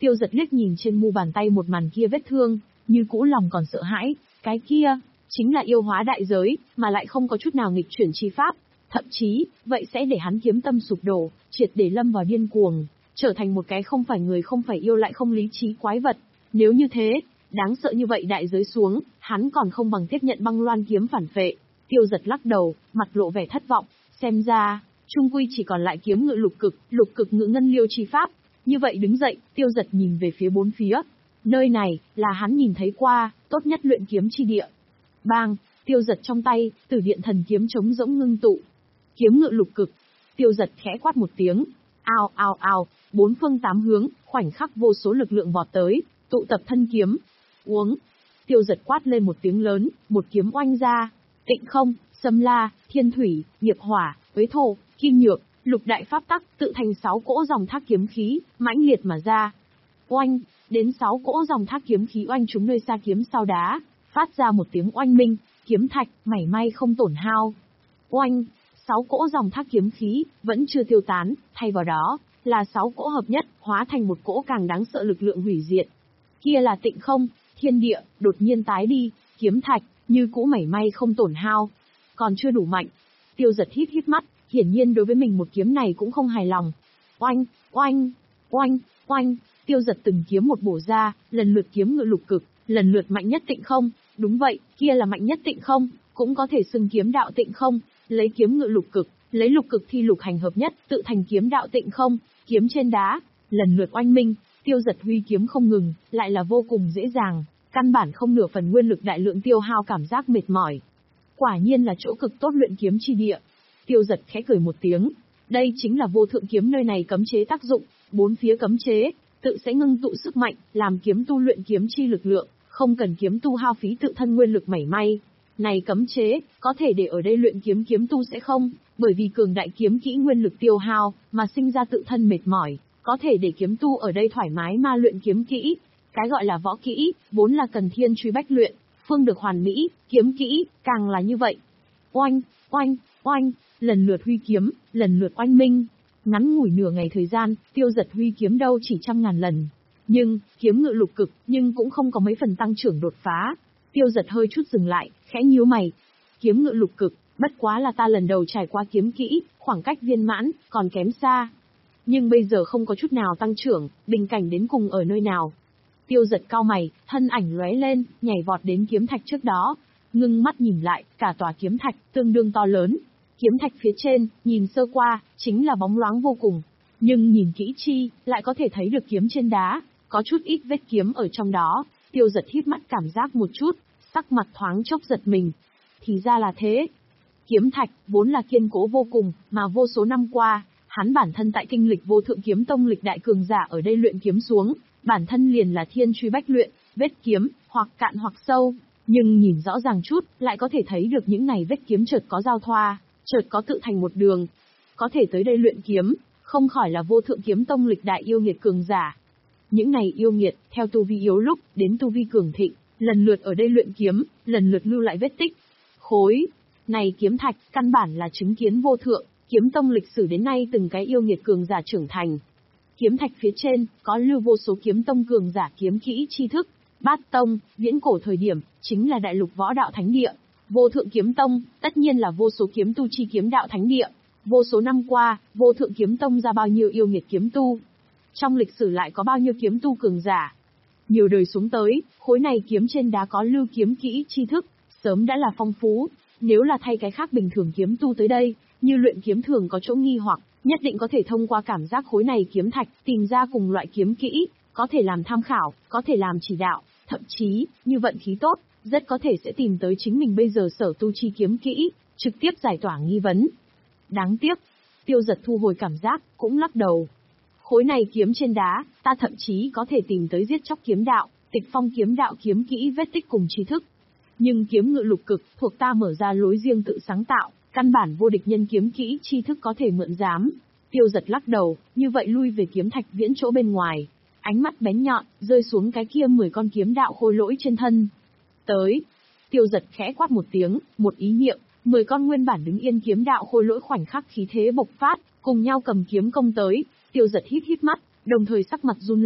Tiêu Giật liếc nhìn trên mu bàn tay một màn kia vết thương, như cũ lòng còn sợ hãi, cái kia, chính là yêu hóa đại giới, mà lại không có chút nào nghịch chuyển chi pháp, thậm chí, vậy sẽ để hắn kiếm tâm sụp đổ, triệt để lâm vào điên cuồng, trở thành một cái không phải người không phải yêu lại không lý trí quái vật. Nếu như thế, đáng sợ như vậy đại giới xuống, hắn còn không bằng tiếp nhận băng loan kiếm phản phệ. Tiêu Giật lắc đầu, mặt lộ vẻ thất vọng, xem ra, trung quy chỉ còn lại kiếm ngự lục cực, lục cực ngự ngân liêu chi pháp. Như vậy đứng dậy, Tiêu Giật nhìn về phía bốn phía. Nơi này, là hắn nhìn thấy qua, tốt nhất luyện kiếm chi địa. Bang, Tiêu Giật trong tay, Tử Điện Thần kiếm trống rỗng ngưng tụ. Kiếm ngự lục cực. Tiêu Giật khẽ quát một tiếng. Ao ao ao, bốn phương tám hướng, khoảnh khắc vô số lực lượng vọt tới, tụ tập thân kiếm. Uống. Tiêu Giật quát lên một tiếng lớn, một kiếm oanh ra. Tịnh không, Sâm La, Thiên Thủy, Nghiệp Hỏa, Uế Thổ, Kim Nhược, lục đại pháp tắc, tự thành sáu cỗ dòng thác kiếm khí, mãnh liệt mà ra. Oanh, đến sáu cỗ dòng thác kiếm khí oanh trúng nơi xa kiếm sau đá, phát ra một tiếng oanh minh, kiếm thạch mảy may không tổn hao. Oanh, sáu cỗ dòng thác kiếm khí vẫn chưa tiêu tán, thay vào đó là sáu cỗ hợp nhất, hóa thành một cỗ càng đáng sợ lực lượng hủy diệt. Kia là tịnh không, thiên địa đột nhiên tái đi, kiếm thạch như cũ mảy may không tổn hao, còn chưa đủ mạnh. Tiêu Giật hít hít mắt, hiển nhiên đối với mình một kiếm này cũng không hài lòng. Oanh, oanh, oanh, oanh, Tiêu Giật từng kiếm một bổ ra, lần lượt kiếm ngự lục cực, lần lượt mạnh nhất tịnh không, đúng vậy, kia là mạnh nhất tịnh không, cũng có thể xưng kiếm đạo tịnh không, lấy kiếm ngự lục cực, lấy lục cực thi lục hành hợp nhất, tự thành kiếm đạo tịnh không, kiếm trên đá, lần lượt oanh minh, Tiêu Giật huy kiếm không ngừng, lại là vô cùng dễ dàng, căn bản không nửa phần nguyên lực đại lượng tiêu hao cảm giác mệt mỏi. Quả nhiên là chỗ cực tốt luyện kiếm chi địa. Tiêu Giật khẽ cười một tiếng, đây chính là vô thượng kiếm nơi này cấm chế tác dụng, bốn phía cấm chế, tự sẽ ngưng tụ sức mạnh, làm kiếm tu luyện kiếm chi lực lượng, không cần kiếm tu hao phí tự thân nguyên lực mảy may. Này cấm chế, có thể để ở đây luyện kiếm kiếm tu sẽ không, bởi vì cường đại kiếm kỹ nguyên lực tiêu hao, mà sinh ra tự thân mệt mỏi, có thể để kiếm tu ở đây thoải mái ma luyện kiếm kỹ. Cái gọi là võ kỹ, vốn là cần thiên truy bách luyện, phương được hoàn mỹ, kiếm kỹ, càng là như vậy. Oanh, oanh, oanh, lần lượt huy kiếm, lần lượt oanh minh. Ngắn ngủi nửa ngày thời gian, Tiêu Giật huy kiếm đâu chỉ trăm ngàn lần. Nhưng, kiếm ngự lục cực, nhưng cũng không có mấy phần tăng trưởng đột phá. Tiêu Giật hơi chút dừng lại, khẽ nhíu mày. Kiếm ngự lục cực, bất quá là ta lần đầu trải qua kiếm kỹ, khoảng cách viên mãn, còn kém xa. Nhưng bây giờ không có chút nào tăng trưởng, bình cảnh đến cùng ở nơi nào. Tiêu Giật cau mày, thân ảnh lóe lên, nhảy vọt đến kiếm thạch trước đó. Ngưng mắt nhìn lại, cả tòa kiếm thạch, tương đương to lớn. Kiếm thạch phía trên, nhìn sơ qua, chính là bóng loáng vô cùng. Nhưng nhìn kỹ chi, lại có thể thấy được kiếm trên đá, có chút ít vết kiếm ở trong đó. Tiêu Giật hít mắt cảm giác một chút, sắc mặt thoáng chốc giật mình. Thì ra là thế. Kiếm thạch, vốn là kiên cố vô cùng, mà vô số năm qua, hắn bản thân tại kinh lịch vô thượng kiếm tông lịch đại cường giả ở đây luyện kiếm xuống, bản thân liền là thiên truy bách luyện, vết kiếm, hoặc cạn hoặc sâu. Nhưng nhìn rõ ràng chút, lại có thể thấy được những này vết kiếm chợt có giao thoa, chợt có tự thành một đường. Có thể tới đây luyện kiếm, không khỏi là vô thượng kiếm tông lịch đại yêu nghiệt cường giả. Những này yêu nghiệt, theo tu vi yếu lúc, đến tu vi cường thịnh, lần lượt ở đây luyện kiếm, lần lượt lưu lại vết tích. Khối này kiếm thạch, căn bản là chứng kiến vô thượng kiếm tông lịch sử đến nay từng cái yêu nghiệt cường giả trưởng thành. Kiếm thạch phía trên, có lưu vô số kiếm tông cường giả kiếm kỹ tri thức. Bát tông, viễn cổ thời điểm, chính là đại lục võ đạo thánh địa. Vô thượng kiếm tông, tất nhiên là vô số kiếm tu chi kiếm đạo thánh địa. Vô số năm qua, vô thượng kiếm tông ra bao nhiêu yêu nghiệt kiếm tu. Trong lịch sử lại có bao nhiêu kiếm tu cường giả. Nhiều đời xuống tới, khối này kiếm trên đá có lưu kiếm kỹ tri thức, sớm đã là phong phú. Nếu là thay cái khác bình thường kiếm tu tới đây, như luyện kiếm thường có chỗ nghi hoặc, nhất định có thể thông qua cảm giác khối này kiếm thạch, tìm ra cùng loại kiếm kỹ, có thể làm tham khảo, có thể làm chỉ đạo, thậm chí, như vận khí tốt, rất có thể sẽ tìm tới chính mình bây giờ sở tu chi kiếm kỹ, trực tiếp giải tỏa nghi vấn. Đáng tiếc, Tiêu Giật thu hồi cảm giác, cũng lắc đầu. Khối này kiếm trên đá, ta thậm chí có thể tìm tới giết chóc kiếm đạo, tịch phong kiếm đạo kiếm kỹ vết tích cùng tri thức. Nhưng kiếm ngự lục cực, thuộc ta mở ra lối riêng tự sáng tạo, căn bản vô địch nhân kiếm kỹ tri thức có thể mượn dám. Tiêu Giật lắc đầu, như vậy lui về kiếm thạch viễn chỗ bên ngoài. Ánh mắt bén nhọn, rơi xuống cái kia mười con kiếm đạo khôi lỗi trên thân. Tới. Tiêu Giật khẽ quát một tiếng, một ý niệm, mười con nguyên bản đứng yên kiếm đạo khôi lỗi khoảnh khắc khí thế bộc phát, cùng nhau cầm kiếm công tới. Tiêu Giật hít hít mắt, đồng thời sắc mặt run lên,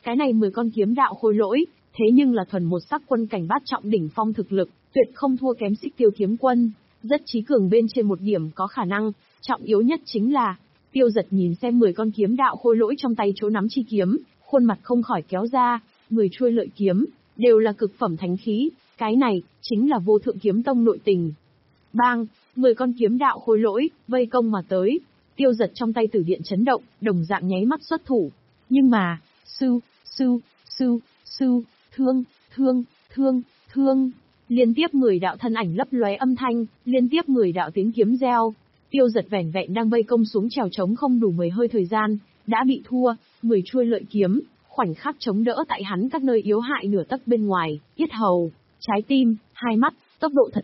Cái này mười con kiếm đạo khôi lỗi, thế nhưng là thuần một sắc quân cảnh bát trọng đỉnh phong thực lực, tuyệt không thua kém Xích Tiêu kiếm quân, rất trí cường bên trên một điểm có khả năng, trọng yếu nhất chính là, Tiêu Giật nhìn xem mười con kiếm đạo khôi lỗi trong tay chỗ nắm chi kiếm, khuôn mặt không khỏi kéo ra, mười chuôi lợi kiếm, đều là cực phẩm thánh khí, cái này, chính là vô thượng kiếm tông nội tình. Bang, mười con kiếm đạo khôi lỗi, vây công mà tới, Tiêu Giật trong tay tử điện chấn động, đồng dạng nháy mắt xuất thủ. Nhưng mà, sư, sư, sư, sư, thương, thương, thương, thương, liên tiếp mười đạo thân ảnh lấp lóe âm thanh, liên tiếp mười đạo tiếng kiếm reo. Tiêu Giật vẻn vẹn đang vây công xuống trèo trống không đủ mười hơi thời gian, đã bị thua, mười chuôi lợi kiếm, khoảnh khắc chống đỡ tại hắn các nơi yếu hại nửa tấc bên ngoài, yết hầu, trái tim, hai mắt, tốc độ thật